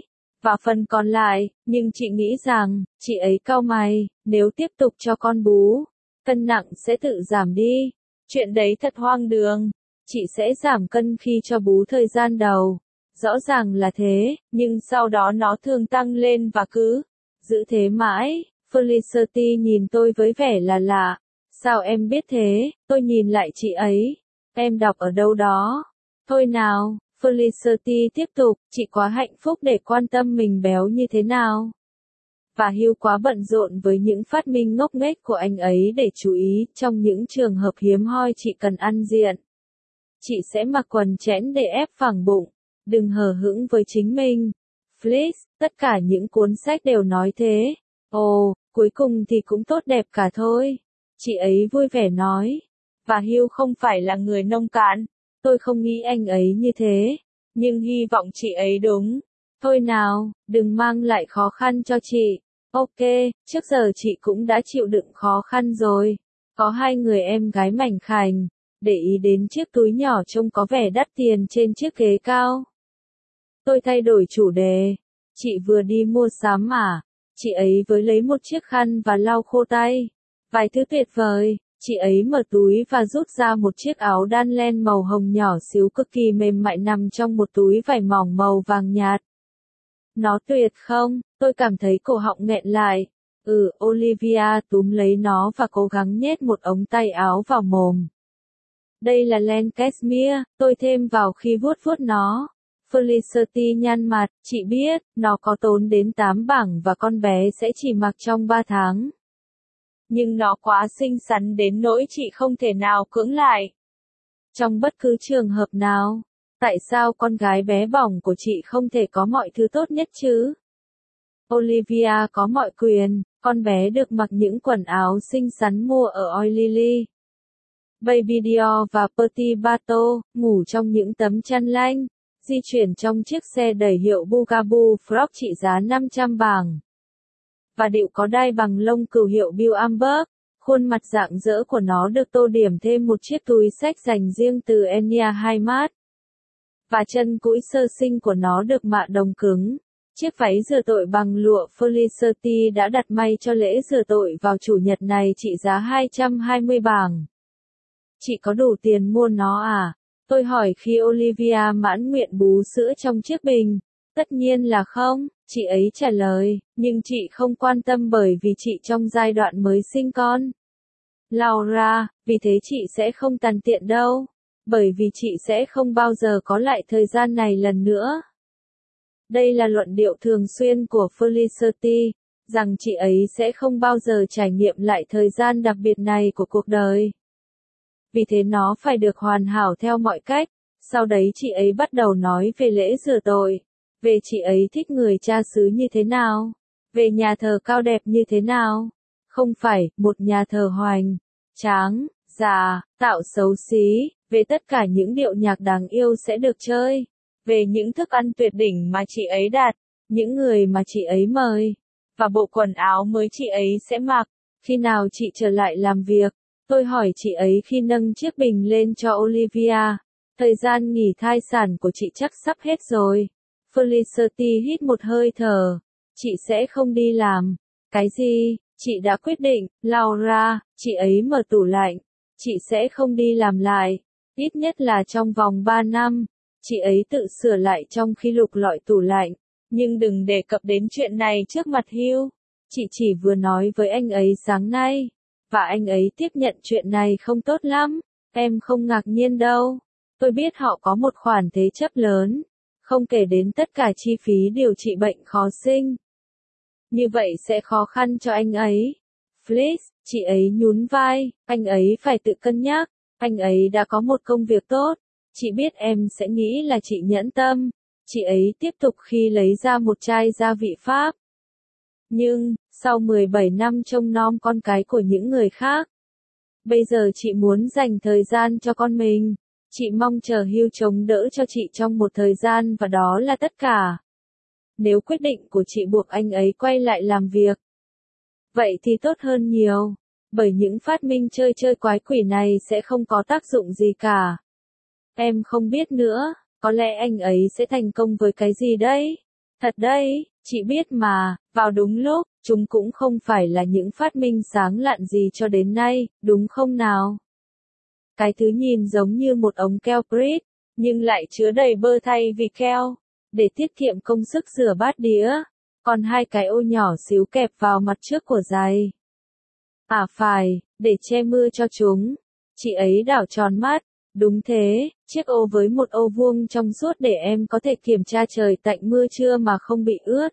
và phần còn lại, nhưng chị nghĩ rằng, chị ấy cau mày, nếu tiếp tục cho con bú, cân nặng sẽ tự giảm đi. Chuyện đấy thật hoang đường. Chị sẽ giảm cân khi cho bú thời gian đầu. Rõ ràng là thế, nhưng sau đó nó thường tăng lên và cứ giữ thế mãi. Felicity nhìn tôi với vẻ là lạ. Sao em biết thế? Tôi nhìn lại chị ấy. Em đọc ở đâu đó? Thôi nào, Felicity tiếp tục, chị quá hạnh phúc để quan tâm mình béo như thế nào. Và Hugh quá bận rộn với những phát minh ngốc nghếch của anh ấy để chú ý, trong những trường hợp hiếm hoi chị cần ăn diện. Chị sẽ mặc quần chẽn để ép phẳng bụng. Đừng hờ hững với chính mình. Fliss, tất cả những cuốn sách đều nói thế. Ồ, cuối cùng thì cũng tốt đẹp cả thôi. Chị ấy vui vẻ nói. Và Hugh không phải là người nông cạn. Tôi không nghĩ anh ấy như thế. Nhưng hy vọng chị ấy đúng. Thôi nào, đừng mang lại khó khăn cho chị. Ok, trước giờ chị cũng đã chịu đựng khó khăn rồi. Có hai người em gái mảnh khảnh. Để ý đến chiếc túi nhỏ trông có vẻ đắt tiền trên chiếc ghế cao. Tôi thay đổi chủ đề. Chị vừa đi mua sắm à? Chị ấy với lấy một chiếc khăn và lau khô tay. Vài thứ tuyệt vời. Chị ấy mở túi và rút ra một chiếc áo đan len màu hồng nhỏ xíu cực kỳ mềm mại nằm trong một túi vải mỏng màu vàng nhạt. Nó tuyệt không? Tôi cảm thấy cổ họng nghẹn lại. Ừ, Olivia túm lấy nó và cố gắng nhét một ống tay áo vào mồm. Đây là len cashmere, tôi thêm vào khi vuốt vuốt nó. Felicity nhăn mặt, chị biết, nó có tốn đến tám bảng và con bé sẽ chỉ mặc trong ba tháng. Nhưng nó quá xinh xắn đến nỗi chị không thể nào cưỡng lại. Trong bất cứ trường hợp nào, tại sao con gái bé bỏng của chị không thể có mọi thứ tốt nhất chứ? Olivia có mọi quyền, con bé được mặc những quần áo xinh xắn mua ở Oi Lily. Baby Dior và Petit Bateau, ngủ trong những tấm chăn lanh, di chuyển trong chiếc xe đẩy hiệu Bugaboo Frog trị giá năm trăm bảng. Và điệu có đai bằng lông cừu hiệu Bill Amberg, khuôn mặt rạng rỡ của nó được tô điểm thêm một chiếc túi xách dành riêng từ Enya Heimat. Và chân cũi sơ sinh của nó được mạ đồng cứng. Chiếc váy rửa tội bằng lụa Felicity đã đặt may cho lễ rửa tội vào chủ nhật này trị giá hai trăm hai mươi bảng. Chị có đủ tiền mua nó à? Tôi hỏi khi Olivia mãn nguyện bú sữa trong chiếc bình. Tất nhiên là không, chị ấy trả lời, nhưng chị không quan tâm bởi vì chị trong giai đoạn mới sinh con. Laura, vì thế chị sẽ không tàn tiện đâu, bởi vì chị sẽ không bao giờ có lại thời gian này lần nữa. Đây là luận điệu thường xuyên của Felicity, rằng chị ấy sẽ không bao giờ trải nghiệm lại thời gian đặc biệt này của cuộc đời. Vì thế nó phải được hoàn hảo theo mọi cách. Sau đấy chị ấy bắt đầu nói về lễ rửa tội, về chị ấy thích người cha xứ như thế nào, về nhà thờ cao đẹp như thế nào. Không phải, một nhà thờ hoành, tráng, già, tạo xấu xí, về tất cả những điệu nhạc đáng yêu sẽ được chơi, về những thức ăn tuyệt đỉnh mà chị ấy đặt, những người mà chị ấy mời, và bộ quần áo mới chị ấy sẽ mặc, khi nào chị trở lại làm việc. Tôi hỏi chị ấy khi nâng chiếc bình lên cho Olivia, thời gian nghỉ thai sản của chị chắc sắp hết rồi. Felicity hít một hơi thở, chị sẽ không đi làm. Cái gì? Chị đã quyết định, Laura, chị ấy mở tủ lạnh, chị sẽ không đi làm lại, ít nhất là trong vòng ba năm. Chị ấy tự sửa lại trong khi lục lọi tủ lạnh, nhưng đừng đề cập đến chuyện này trước mặt Hugh. Chị chỉ vừa nói với anh ấy sáng nay. Và anh ấy tiếp nhận chuyện này không tốt lắm. Em không ngạc nhiên đâu. Tôi biết họ có một khoản thế chấp lớn. Không kể đến tất cả chi phí điều trị bệnh khó sinh. Như vậy sẽ khó khăn cho anh ấy. Fliss, chị ấy nhún vai. Anh ấy phải tự cân nhắc. Anh ấy đã có một công việc tốt. Chị biết em sẽ nghĩ là chị nhẫn tâm. Chị ấy tiếp tục khi lấy ra một chai gia vị Pháp. Nhưng, sau mười bảy năm trông nom con cái của những người khác, bây giờ chị muốn dành thời gian cho con mình. Chị mong chờ Hugh chống đỡ cho chị trong một thời gian và đó là tất cả. Nếu quyết định của chị buộc anh ấy quay lại làm việc, vậy thì tốt hơn nhiều, bởi những phát minh chơi chơi quái quỷ này sẽ không có tác dụng gì cả. Em không biết nữa, có lẽ anh ấy sẽ thành công với cái gì đấy. Thật đấy. Chị biết mà, vào đúng lúc, chúng cũng không phải là những phát minh sáng lạn gì cho đến nay, đúng không nào? Cái thứ nhìn giống như một ống keo Brit, nhưng lại chứa đầy bơ thay vì keo, để tiết kiệm công sức rửa bát đĩa. Còn hai cái ô nhỏ xíu kẹp vào mặt trước của giày. À phải, để che mưa cho chúng. Chị ấy đảo tròn mắt. Đúng thế, chiếc ô với một ô vuông trong suốt để em có thể kiểm tra trời tạnh mưa trưa mà không bị ướt.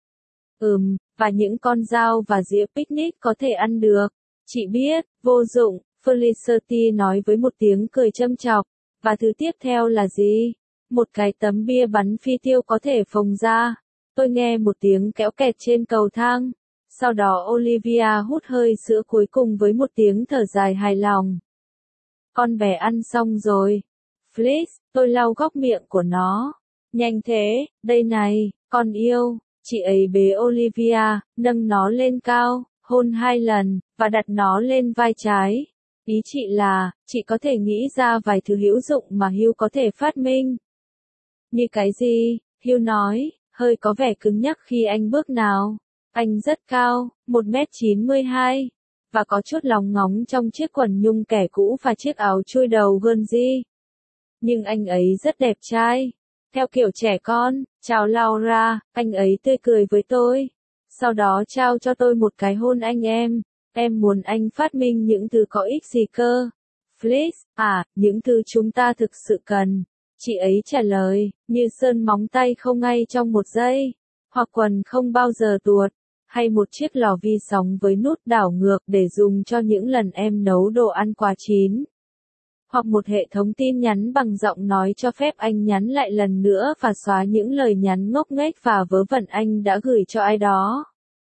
Ừm, và những con dao và dĩa picnic có thể ăn được. Chị biết, vô dụng, Felicity nói với một tiếng cười châm chọc. Và thứ tiếp theo là gì? Một cái tấm bia bắn phi tiêu có thể phồng ra. Tôi nghe một tiếng kéo kẹt trên cầu thang. Sau đó Olivia hút hơi sữa cuối cùng với một tiếng thở dài hài lòng. Con bé ăn xong rồi. Fliss, tôi lau góc miệng của nó. Nhanh thế, đây này, con yêu. Chị ấy bế Olivia, nâng nó lên cao, hôn hai lần, và đặt nó lên vai trái. Ý chị là, chị có thể nghĩ ra vài thứ hữu dụng mà Hugh có thể phát minh. Như cái gì? Hugh nói, hơi có vẻ cứng nhắc khi anh bước nào. Anh rất cao, một mét chín mươi hai, và có chút lóng ngóng trong chiếc quần nhung kẻ cũ và chiếc áo chui đầu Guernsey. Nhưng anh ấy rất đẹp trai. Theo kiểu trẻ con, chào Laura, anh ấy tươi cười với tôi. Sau đó trao cho tôi một cái hôn anh em. Em muốn anh phát minh những thứ có ích gì cơ? Fliss, à, những thứ chúng ta thực sự cần. Chị ấy trả lời, như sơn móng tay không ngay trong một giây. Hoặc quần không bao giờ tuột. Hay một chiếc lò vi sóng với nút đảo ngược để dùng cho những lần em nấu đồ ăn quá chín. Hoặc một hệ thống tin nhắn bằng giọng nói cho phép anh nhắn lại lần nữa và xóa những lời nhắn ngốc nghếch và vớ vẩn anh đã gửi cho ai đó.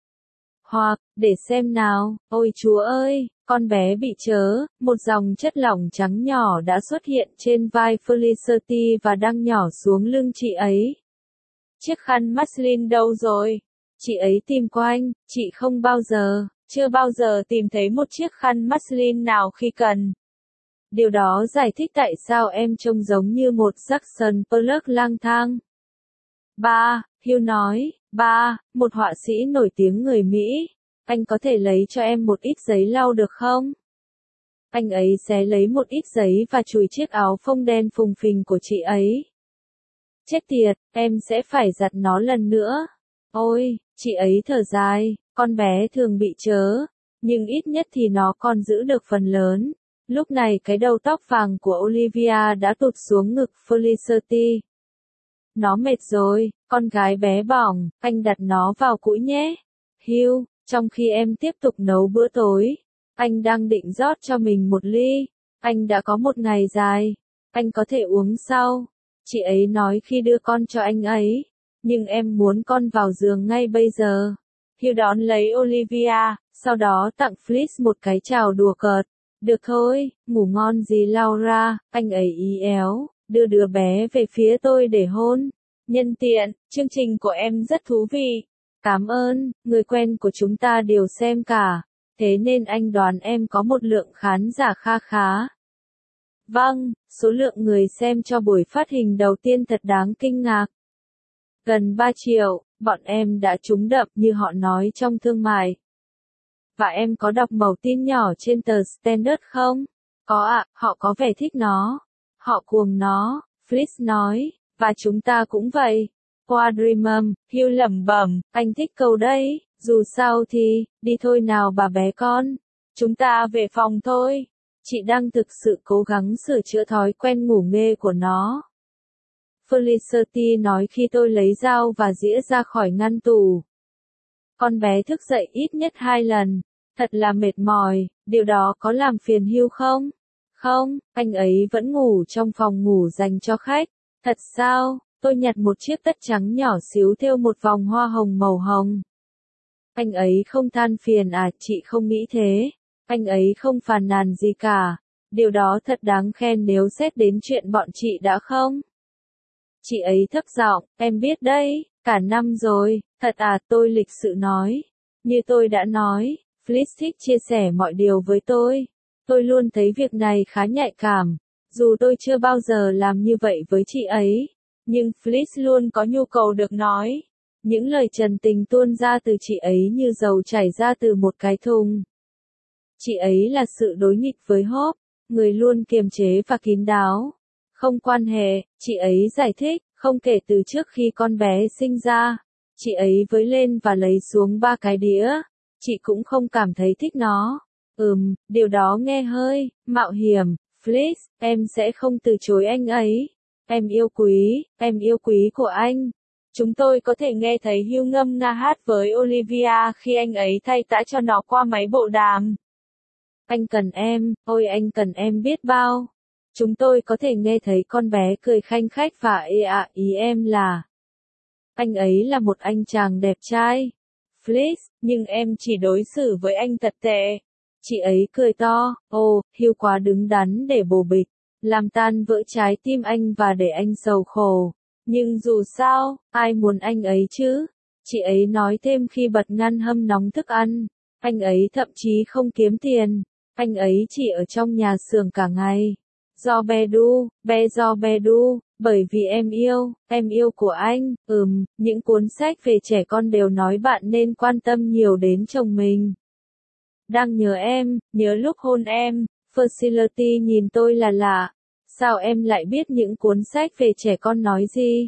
Hoặc, để xem nào, ôi chúa ơi, con bé bị chớ, một dòng chất lỏng trắng nhỏ đã xuất hiện trên vai Felicity và đang nhỏ xuống lưng chị ấy. Chiếc khăn muslin đâu rồi? Chị ấy tìm quanh, chị không bao giờ, chưa bao giờ tìm thấy một chiếc khăn muslin nào khi cần. Điều đó giải thích tại sao em trông giống như một Jackson Pollock lang thang. Ba, Hugh nói, ba, một họa sĩ nổi tiếng người Mỹ. Anh có thể lấy cho em một ít giấy lau được không? Anh ấy xé lấy một ít giấy và chùi chiếc áo phông đen phùng phình của chị ấy. Chết tiệt, em sẽ phải giặt nó lần nữa. Ôi, chị ấy thở dài, con bé thường bị chớ, nhưng ít nhất thì nó còn giữ được phần lớn. Lúc này cái đầu tóc vàng của Olivia đã tụt xuống ngực Felicity. Nó mệt rồi, con gái bé bỏng, anh đặt nó vào cũi nhé. Hugh, trong khi em tiếp tục nấu bữa tối, anh đang định rót cho mình một ly. Anh đã có một ngày dài, anh có thể uống sau. Chị ấy nói khi đưa con cho anh ấy. Nhưng em muốn con vào giường ngay bây giờ. Hugh đón lấy Olivia, sau đó tặng Fliss một cái chào đùa cợt. Được thôi, ngủ ngon gì Laura, anh ấy ý éo, đưa đứa bé về phía tôi để hôn. Nhân tiện, chương trình của em rất thú vị. Cảm ơn, người quen của chúng ta đều xem cả. Thế nên anh đoán em có một lượng khán giả kha khá. Vâng, số lượng người xem cho buổi phát hình đầu tiên thật đáng kinh ngạc. Gần ba triệu, bọn em đã trúng đậm như họ nói trong thương mại. Và em có đọc mẩu tin nhỏ trên tờ Standard không? Có ạ, họ có vẻ thích nó. Họ cuồng nó, Fliss nói, và chúng ta cũng vậy. Quadrimum, Hugh lẩm bẩm, anh thích câu đấy, dù sao thì, đi thôi nào bà bé con. Chúng ta về phòng thôi. Chị đang thực sự cố gắng sửa chữa thói quen ngủ nghê của nó. Felicity nói khi tôi lấy dao và dĩa ra khỏi ngăn tủ. Con bé thức dậy ít nhất hai lần. Thật là mệt mỏi, điều đó có làm phiền Hugh không? Không, anh ấy vẫn ngủ trong phòng ngủ dành cho khách. Thật sao? Tôi nhặt một chiếc tất trắng nhỏ xíu thêu một vòng hoa hồng màu hồng. Anh ấy không than phiền à, chị không nghĩ thế. Anh ấy không phàn nàn gì cả. Điều đó thật đáng khen nếu xét đến chuyện bọn chị đã không? Chị ấy thấp giọng, em biết đấy, cả năm rồi, thật à, tôi lịch sự nói. Như tôi đã nói, Fliss thích chia sẻ mọi điều với tôi. Tôi luôn thấy việc này khá nhạy cảm, dù tôi chưa bao giờ làm như vậy với chị ấy. Nhưng Fliss luôn có nhu cầu được nói. Những lời trần tình tuôn ra từ chị ấy như dầu chảy ra từ một cái thùng. Chị ấy là sự đối nghịch với Hope, người luôn kiềm chế và kín đáo. Không quan hệ, chị ấy giải thích, không kể từ trước khi con bé sinh ra. Chị ấy với lên và lấy xuống ba cái đĩa. Chị cũng không cảm thấy thích nó. Ừm, điều đó nghe hơi mạo hiểm. Fliss, em sẽ không từ chối anh ấy. Em yêu quý, em yêu quý của anh. Chúng tôi có thể nghe thấy Hugh ngâm nga hát với Olivia khi anh ấy thay tã cho nó qua máy bộ đàm. Anh cần em, ôi anh cần em biết bao. Chúng tôi có thể nghe thấy con bé cười khanh khách và ê ạ ý em là. Anh ấy là một anh chàng đẹp trai. Fliss, nhưng em chỉ đối xử với anh thật tệ. Chị ấy cười to, ồ, Hugh quá đứng đắn để bồ bịch, làm tan vỡ trái tim anh và để anh sầu khổ. Nhưng dù sao, ai muốn anh ấy chứ? Chị ấy nói thêm khi bật ngăn hâm nóng thức ăn. Anh ấy thậm chí không kiếm tiền. Anh ấy chỉ ở trong nhà xưởng cả ngày. Do bé đu, bé do bé đu, bởi vì em yêu, em yêu của anh, ừm, những cuốn sách về trẻ con đều nói bạn nên quan tâm nhiều đến chồng mình. Đang nhớ em, nhớ lúc hôn em, Felicity nhìn tôi là lạ. Sao em lại biết những cuốn sách về trẻ con nói gì?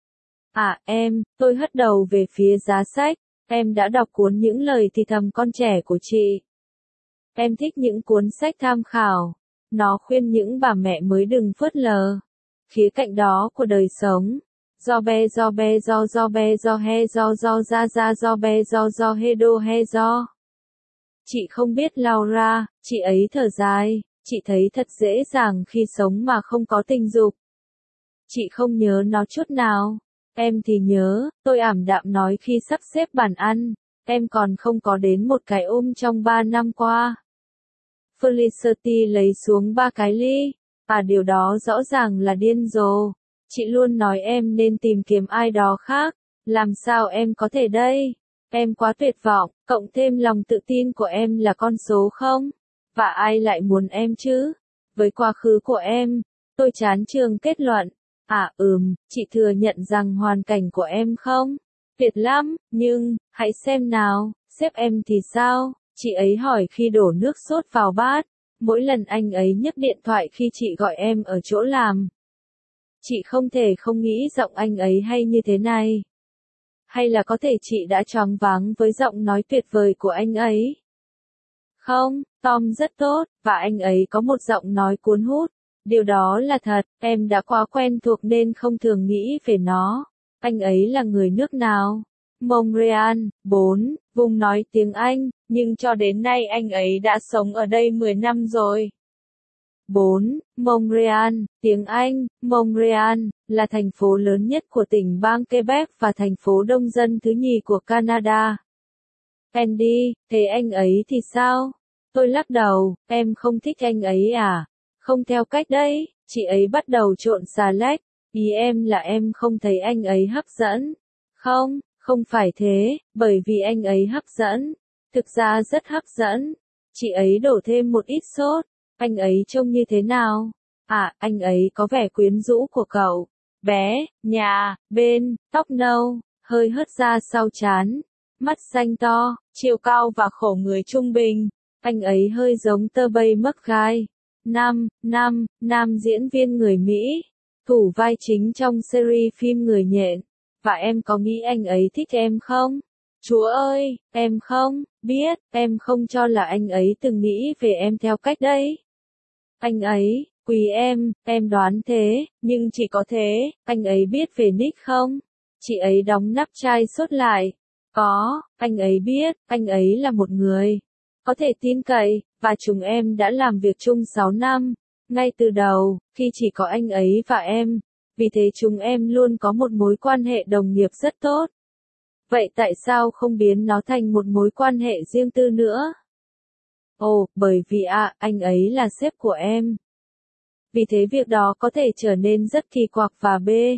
À, em, tôi hất đầu về phía giá sách, em đã đọc cuốn Những lời thì thầm con trẻ của chị. Em thích những cuốn sách tham khảo. Nó khuyên những bà mẹ mới đừng phớt lờ khía cạnh đó của đời sống. Do be do be do do be do he do do ra ra do be do do he do he do. Chị không biết Laura, chị ấy thở dài, chị thấy thật dễ dàng khi sống mà không có tình dục. Chị không nhớ nó chút nào. Em thì nhớ, tôi ảm đạm nói khi sắp xếp bàn ăn, em còn không có đến một cái ôm trong ba năm qua. Felicity lấy xuống ba cái ly. À điều đó rõ ràng là điên rồ. Chị luôn nói em nên tìm kiếm ai đó khác. Làm sao em có thể đây? Em quá tuyệt vọng, cộng thêm lòng tự tin của em là con số không? Và ai lại muốn em chứ? Với quá khứ của em, tôi chán trường kết luận. À ừm, chị thừa nhận rằng hoàn cảnh của em không? Tuyệt lắm, nhưng, hãy xem nào, sếp em thì sao? Chị ấy hỏi khi đổ nước sốt vào bát. Mỗi lần anh ấy nhấc điện thoại khi chị gọi em ở chỗ làm. Chị không thể không nghĩ giọng anh ấy hay như thế này. Hay là có thể chị đã choáng váng với giọng nói tuyệt vời của anh ấy? Không, Tom rất tốt, và anh ấy có một giọng nói cuốn hút. Điều đó là thật, em đã quá quen thuộc nên không thường nghĩ về nó. Anh ấy là người nước nào? Montreal, bốn, vùng nói tiếng Anh, nhưng cho đến nay anh ấy đã sống ở đây mười năm rồi. bốn. Montreal, tiếng Anh, Montreal, là thành phố lớn nhất của tỉnh bang Quebec và thành phố đông dân thứ nhì của Canada. Andy, thế anh ấy thì sao? Tôi lắc đầu, em không thích anh ấy à? Không theo cách đấy, chị ấy bắt đầu trộn xà lách. Ý em là em không thấy anh ấy hấp dẫn. Không, không phải thế, bởi vì anh ấy hấp dẫn. Thực ra rất hấp dẫn. Chị ấy đổ thêm một ít sốt. Anh ấy trông như thế nào? À, anh ấy có vẻ quyến rũ của cậu. Bé, nhà, bên, tóc nâu, hơi hớt ra sau trán. Mắt xanh to, chiều cao và khổ người trung bình. Anh ấy hơi giống tơ bay mất gai. Nam, nam, nam diễn viên người Mỹ. Thủ vai chính trong series phim Người Nhện. Và em có nghĩ anh ấy thích em không? Chúa ơi, em không, biết, em không cho là anh ấy từng nghĩ về em theo cách đấy. Anh ấy, quý em, em đoán thế, nhưng chỉ có thế, anh ấy biết về Nick không? Chị ấy đóng nắp chai sốt lại. Có, anh ấy biết, anh ấy là một người có thể tin cậy, và chúng em đã làm việc chung sáu năm, ngay từ đầu, khi chỉ có anh ấy và em. Vì thế chúng em luôn có một mối quan hệ đồng nghiệp rất tốt. Vậy tại sao không biến nó thành một mối quan hệ riêng tư nữa? Ồ, bởi vì à, anh ấy là sếp của em. Vì thế việc đó có thể trở nên rất kỳ quặc và bê.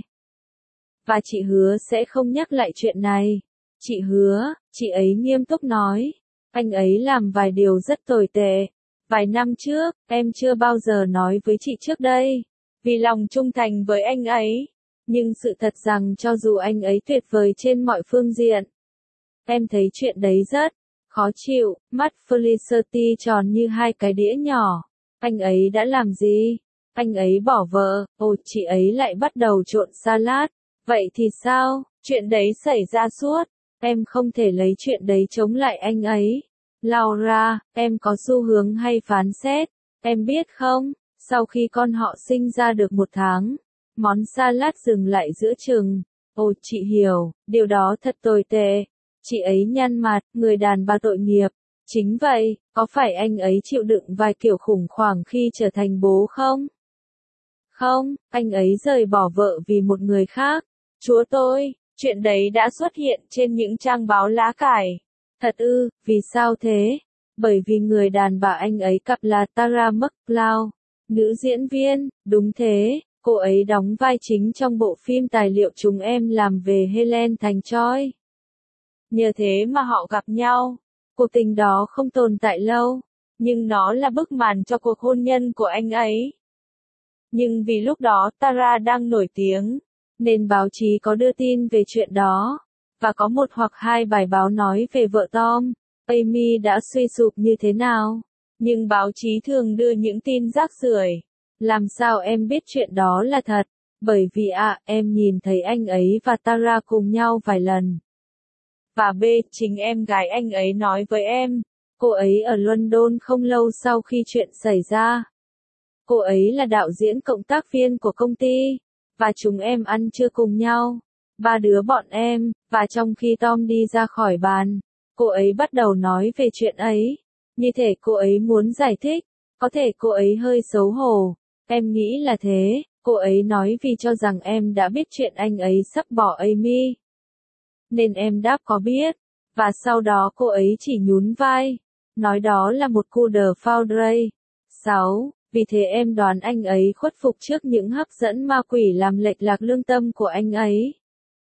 Và chị hứa sẽ không nhắc lại chuyện này. Chị hứa, chị ấy nghiêm túc nói. Anh ấy làm vài điều rất tồi tệ. Vài năm trước, em chưa bao giờ nói với chị trước đây. Vì lòng trung thành với anh ấy. Nhưng sự thật rằng cho dù anh ấy tuyệt vời trên mọi phương diện, em thấy chuyện đấy rất khó chịu. Mắt Felicity tròn như hai cái đĩa nhỏ. Anh ấy đã làm gì? Anh ấy bỏ vợ, ồ chị ấy lại bắt đầu trộn salad. Vậy thì sao? Chuyện đấy xảy ra suốt. Em không thể lấy chuyện đấy chống lại anh ấy. Laura, em có xu hướng hay phán xét. Em biết không, sau khi con họ sinh ra được một tháng, món salad dừng lại giữa chừng. Ồ chị hiểu, điều đó thật tồi tệ. Chị ấy nhăn mặt, người đàn bà tội nghiệp. Chính vậy, có phải anh ấy chịu đựng vài kiểu khủng hoảng khi trở thành bố không? Không, anh ấy rời bỏ vợ vì một người khác. Chúa tôi, chuyện đấy đã xuất hiện trên những trang báo lá cải. Thật ư, vì sao thế? Bởi vì người đàn bà anh ấy cặp là Tara McCloud, nữ diễn viên, đúng thế, cô ấy đóng vai chính trong bộ phim tài liệu chúng em làm về Helen thành Troy. Nhờ thế mà họ gặp nhau. Cuộc tình đó không tồn tại lâu, nhưng nó là bức màn cho cuộc hôn nhân của anh ấy. Nhưng vì lúc đó Tara đang nổi tiếng, nên báo chí có đưa tin về chuyện đó, và có một hoặc hai bài báo nói về vợ Tom, Amy đã suy sụp như thế nào. Nhưng báo chí thường đưa những tin rác rưởi. Làm sao em biết chuyện đó là thật? Bởi vì ạ, à, em nhìn thấy anh ấy và Tara cùng nhau vài lần. Và B, chính em gái anh ấy nói với em, cô ấy ở London không lâu sau khi chuyện xảy ra. Cô ấy là đạo diễn cộng tác viên của công ty, và chúng em ăn trưa cùng nhau, ba đứa bọn em, và trong khi Tom đi ra khỏi bàn, cô ấy bắt đầu nói về chuyện ấy, như thể cô ấy muốn giải thích, có thể cô ấy hơi xấu hổ, em nghĩ là thế, cô ấy nói vì cho rằng em đã biết chuyện anh ấy sắp bỏ Amy. Nên em đáp có biết, và sau đó cô ấy chỉ nhún vai, nói đó là một coup de foudre. sáu. Vì thế em đoán anh ấy khuất phục trước những hấp dẫn ma quỷ làm lệch lạc lương tâm của anh ấy.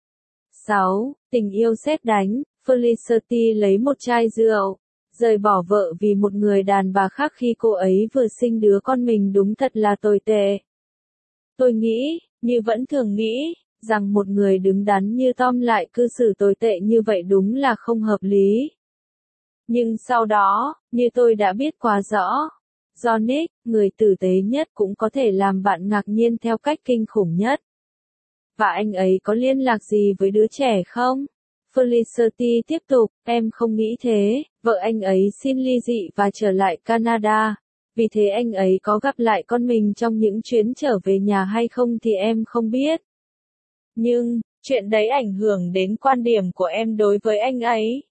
sáu. Tình yêu sét đánh, Felicity lấy một chai rượu, rời bỏ vợ vì một người đàn bà khác khi cô ấy vừa sinh đứa con mình đúng thật là tồi tệ. Tôi nghĩ, như vẫn thường nghĩ, rằng một người đứng đắn như Tom lại cư xử tồi tệ như vậy đúng là không hợp lý. Nhưng sau đó, như tôi đã biết quá rõ, Johnny, người tử tế nhất cũng có thể làm bạn ngạc nhiên theo cách kinh khủng nhất. Và anh ấy có liên lạc gì với đứa trẻ không? Felicity tiếp tục, em không nghĩ thế, vợ anh ấy xin ly dị và trở lại Canada. Vì thế anh ấy có gặp lại con mình trong những chuyến trở về nhà hay không thì em không biết. Nhưng, chuyện đấy ảnh hưởng đến quan điểm của em đối với anh ấy.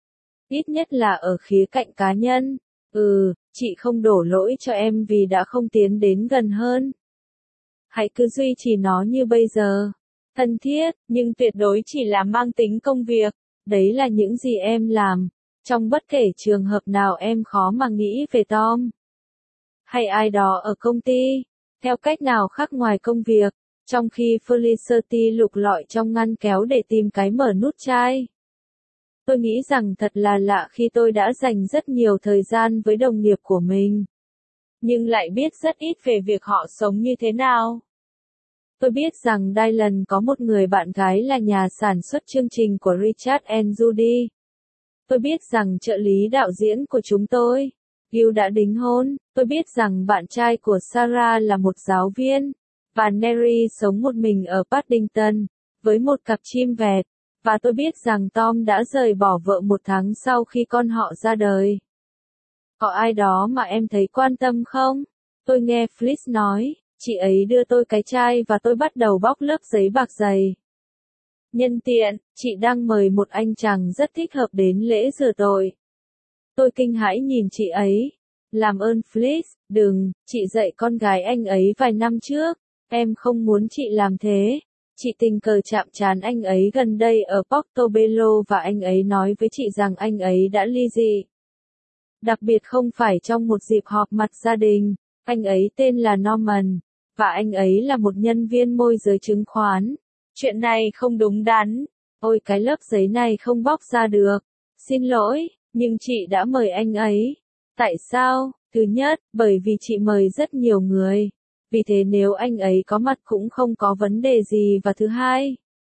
Ít nhất là ở khía cạnh cá nhân. Ừ, chị không đổ lỗi cho em vì đã không tiến đến gần hơn. Hãy cứ duy trì nó như bây giờ. Thân thiết, nhưng tuyệt đối chỉ là mang tính công việc. Đấy là những gì em làm. Trong bất kể trường hợp nào em khó mà nghĩ về Tom. Hay ai đó ở công ty. Theo cách nào khác ngoài công việc. Trong khi Felicity lục lọi trong ngăn kéo để tìm cái mở nút chai. Tôi nghĩ rằng thật là lạ khi tôi đã dành rất nhiều thời gian với đồng nghiệp của mình. Nhưng lại biết rất ít về việc họ sống như thế nào. Tôi biết rằng Dylan có một người bạn gái là nhà sản xuất chương trình của Richard and Judy. Tôi biết rằng trợ lý đạo diễn của chúng tôi, Gil đã đính hôn. Tôi biết rằng bạn trai của Sarah là một giáo viên. Và Neri sống một mình ở Paddington, với một cặp chim vẹt. Và tôi biết rằng Tom đã rời bỏ vợ một tháng sau khi con họ ra đời. Có ai đó mà em thấy quan tâm không? Tôi nghe Fliss nói, chị ấy đưa tôi cái chai và tôi bắt đầu bóc lớp giấy bạc dày. Nhân tiện, chị đang mời một anh chàng rất thích hợp đến lễ rửa tội. Tôi kinh hãi nhìn chị ấy. Làm ơn Fliss, đừng, chị dạy con gái anh ấy vài năm trước. Em không muốn chị làm thế. Chị tình cờ chạm trán anh ấy gần đây ở Portobello và anh ấy nói với chị rằng anh ấy đã ly dị. Đặc biệt không phải trong một dịp họp mặt gia đình. Anh ấy tên là Norman, và anh ấy là một nhân viên môi giới chứng khoán. Chuyện này không đúng đắn. Ôi cái lớp giấy này không bóc ra được. Xin lỗi, nhưng chị đã mời anh ấy. Tại sao? Thứ nhất, bởi vì chị mời rất nhiều người. vì thế nếu anh ấy có mặt cũng không có vấn đề gì. Và thứ hai,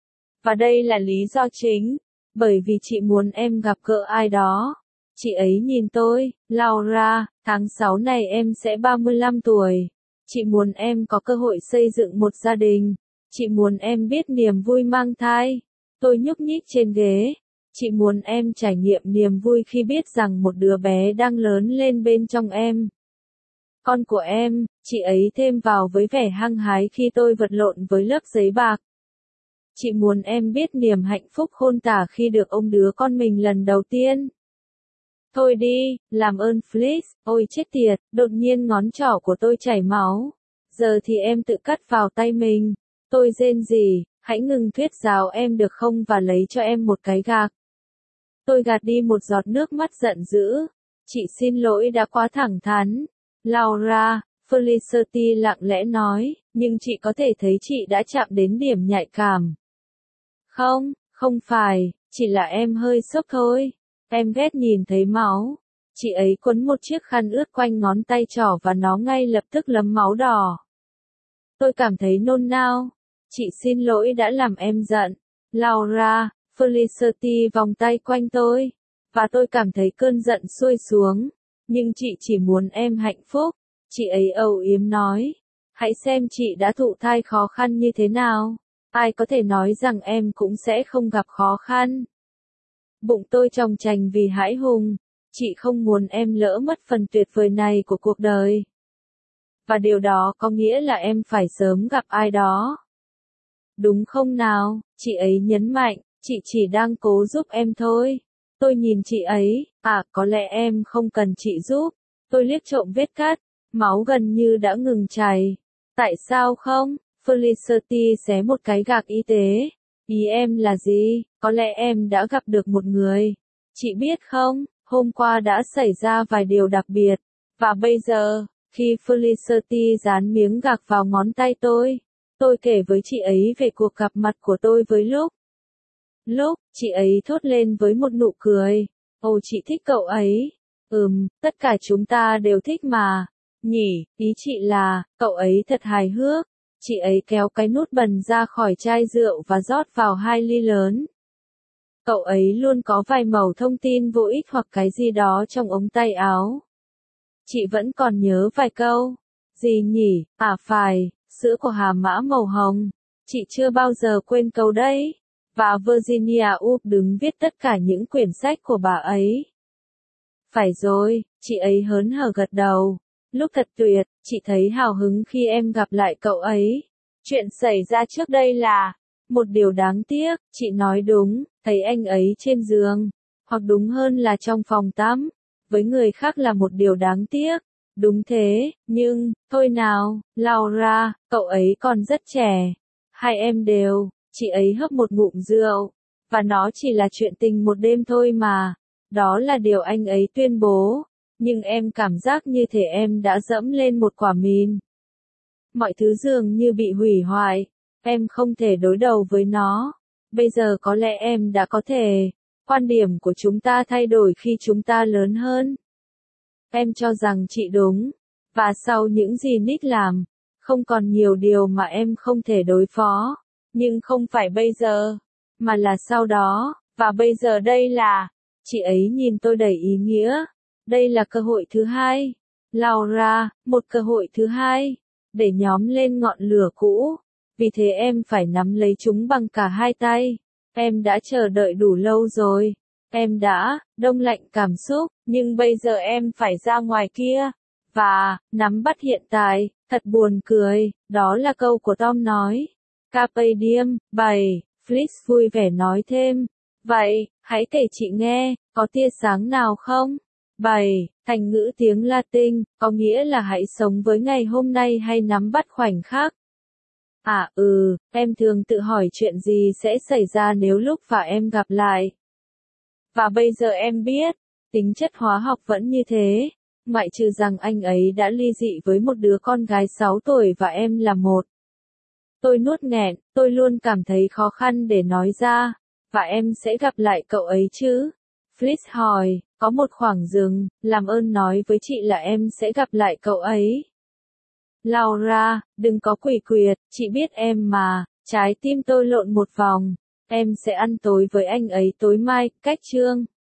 và đây là lý do chính, bởi vì chị muốn em gặp gỡ ai đó. Chị ấy nhìn tôi, Laura, tháng sáu này em sẽ ba mươi lăm tuổi. Chị muốn em có cơ hội xây dựng một gia đình. Chị muốn em biết niềm vui mang thai. Tôi nhúc nhích trên ghế. Chị muốn em trải nghiệm niềm vui khi biết rằng một đứa bé đang lớn lên bên trong em. Con của em, chị ấy thêm vào với vẻ hăng hái khi tôi vật lộn với lớp giấy bạc. Chị muốn em biết niềm hạnh phúc khôn tả khi được ôm đứa con mình lần đầu tiên. Thôi đi, làm ơn Fliss, ôi chết tiệt, đột nhiên ngón trỏ của tôi chảy máu. Giờ thì em tự cắt vào tay mình. Tôi rên rỉ, hãy ngừng thuyết giáo em được không và lấy cho em một cái gạc. Tôi gạt đi một giọt nước mắt giận dữ. Chị xin lỗi đã quá thẳng thắn. Laura, Felicity lặng lẽ nói, nhưng chị có thể thấy chị đã chạm đến điểm nhạy cảm. Không, không phải, chỉ là em hơi sốc thôi. Em ghét nhìn thấy máu. Chị ấy quấn một chiếc khăn ướt quanh ngón tay trỏ và nó ngay lập tức lấm máu đỏ. Tôi cảm thấy nôn nao. Chị xin lỗi đã làm em giận. Laura, Felicity vòng tay quanh tôi. Và tôi cảm thấy cơn giận xuôi xuống. Nhưng chị chỉ muốn em hạnh phúc. Chị ấy âu yếm nói. Hãy xem chị đã thụ thai khó khăn như thế nào. Ai có thể nói rằng em cũng sẽ không gặp khó khăn. Bụng tôi tròng trành vì hãi hùng. Chị không muốn em lỡ mất phần tuyệt vời này của cuộc đời. Và điều đó có nghĩa là em phải sớm gặp ai đó. Đúng không nào? Chị ấy nhấn mạnh, chị chỉ đang cố giúp em thôi. Tôi nhìn chị ấy, à có lẽ em không cần chị giúp. Tôi liếc trộm vết cắt, máu gần như đã ngừng chảy. Tại sao không? Felicity xé một cái gạc y tế. Ý em là gì? Có lẽ em đã gặp được một người. Chị biết không, hôm qua đã xảy ra vài điều đặc biệt. Và bây giờ, khi Felicity dán miếng gạc vào ngón tay tôi, tôi kể với chị ấy về cuộc gặp mặt của tôi với Lúc. Lúc, chị ấy thốt lên với một nụ cười. Ồ chị thích cậu ấy. Ừm, tất cả chúng ta đều thích mà. Nhỉ, ý chị là, cậu ấy thật hài hước. Chị ấy kéo cái nút bần ra khỏi chai rượu và rót vào hai ly lớn. Cậu ấy luôn có vài mẩu thông tin vô ích hoặc cái gì đó trong ống tay áo. Chị vẫn còn nhớ vài câu. Gì nhỉ? À phải, sữa của hà mã màu hồng. Chị chưa bao giờ quên câu đấy. Và Virginia Woolf đứng viết tất cả những quyển sách của bà ấy. Phải rồi, chị ấy hớn hở gật đầu. Lúc thật tuyệt, chị thấy hào hứng khi em gặp lại cậu ấy. Chuyện xảy ra trước đây là, một điều đáng tiếc, chị nói đúng, thấy anh ấy trên giường, hoặc đúng hơn là trong phòng tắm. Với người khác là một điều đáng tiếc. Đúng thế, nhưng, thôi nào, Laura, cậu ấy còn rất trẻ. Hai em đều, chị ấy hớp một ngụm rượu. Và nó chỉ là chuyện tình một đêm thôi mà. Đó là điều anh ấy tuyên bố. Nhưng em cảm giác như thể em đã dẫm lên một quả mìn. Mọi thứ dường như bị hủy hoại. Em không thể đối đầu với nó. Bây giờ có lẽ em đã có thể. Quan điểm của chúng ta thay đổi khi chúng ta lớn hơn. Em cho rằng chị đúng. Và sau những gì Nick làm, không còn nhiều điều mà em không thể đối phó. Nhưng không phải bây giờ, mà là sau đó, và bây giờ đây là, chị ấy nhìn tôi đầy ý nghĩa. Đây là cơ hội thứ hai. Laura, một cơ hội thứ hai, để nhóm lên ngọn lửa cũ. Vì thế em phải nắm lấy chúng bằng cả hai tay. Em đã chờ đợi đủ lâu rồi. Em đã, đông lạnh cảm xúc, nhưng bây giờ em phải ra ngoài kia. Và, nắm bắt hiện tại, thật buồn cười, đó là câu của Tom nói. Carpe diem, bảy, Fliss vui vẻ nói thêm. Vậy, hãy kể chị nghe, có tia sáng nào không? bảy, thành ngữ tiếng Latin, có nghĩa là hãy sống với ngày hôm nay hay nắm bắt khoảnh khắc. À ừ, em thường tự hỏi chuyện gì sẽ xảy ra nếu lúc và em gặp lại. Và bây giờ em biết, tính chất hóa học vẫn như thế, ngoại trừ rằng anh ấy đã ly dị với một đứa con gái sáu tuổi và em là một. Tôi nuốt nghẹn, tôi luôn cảm thấy khó khăn để nói ra, và em sẽ gặp lại cậu ấy chứ? Fliss hỏi, có một khoảng dừng, làm ơn nói với chị là em sẽ gặp lại cậu ấy. Laura, đừng có quỷ quyệt, chị biết em mà, trái tim tôi lộn một vòng. Em sẽ ăn tối với anh ấy tối mai, cách Trương.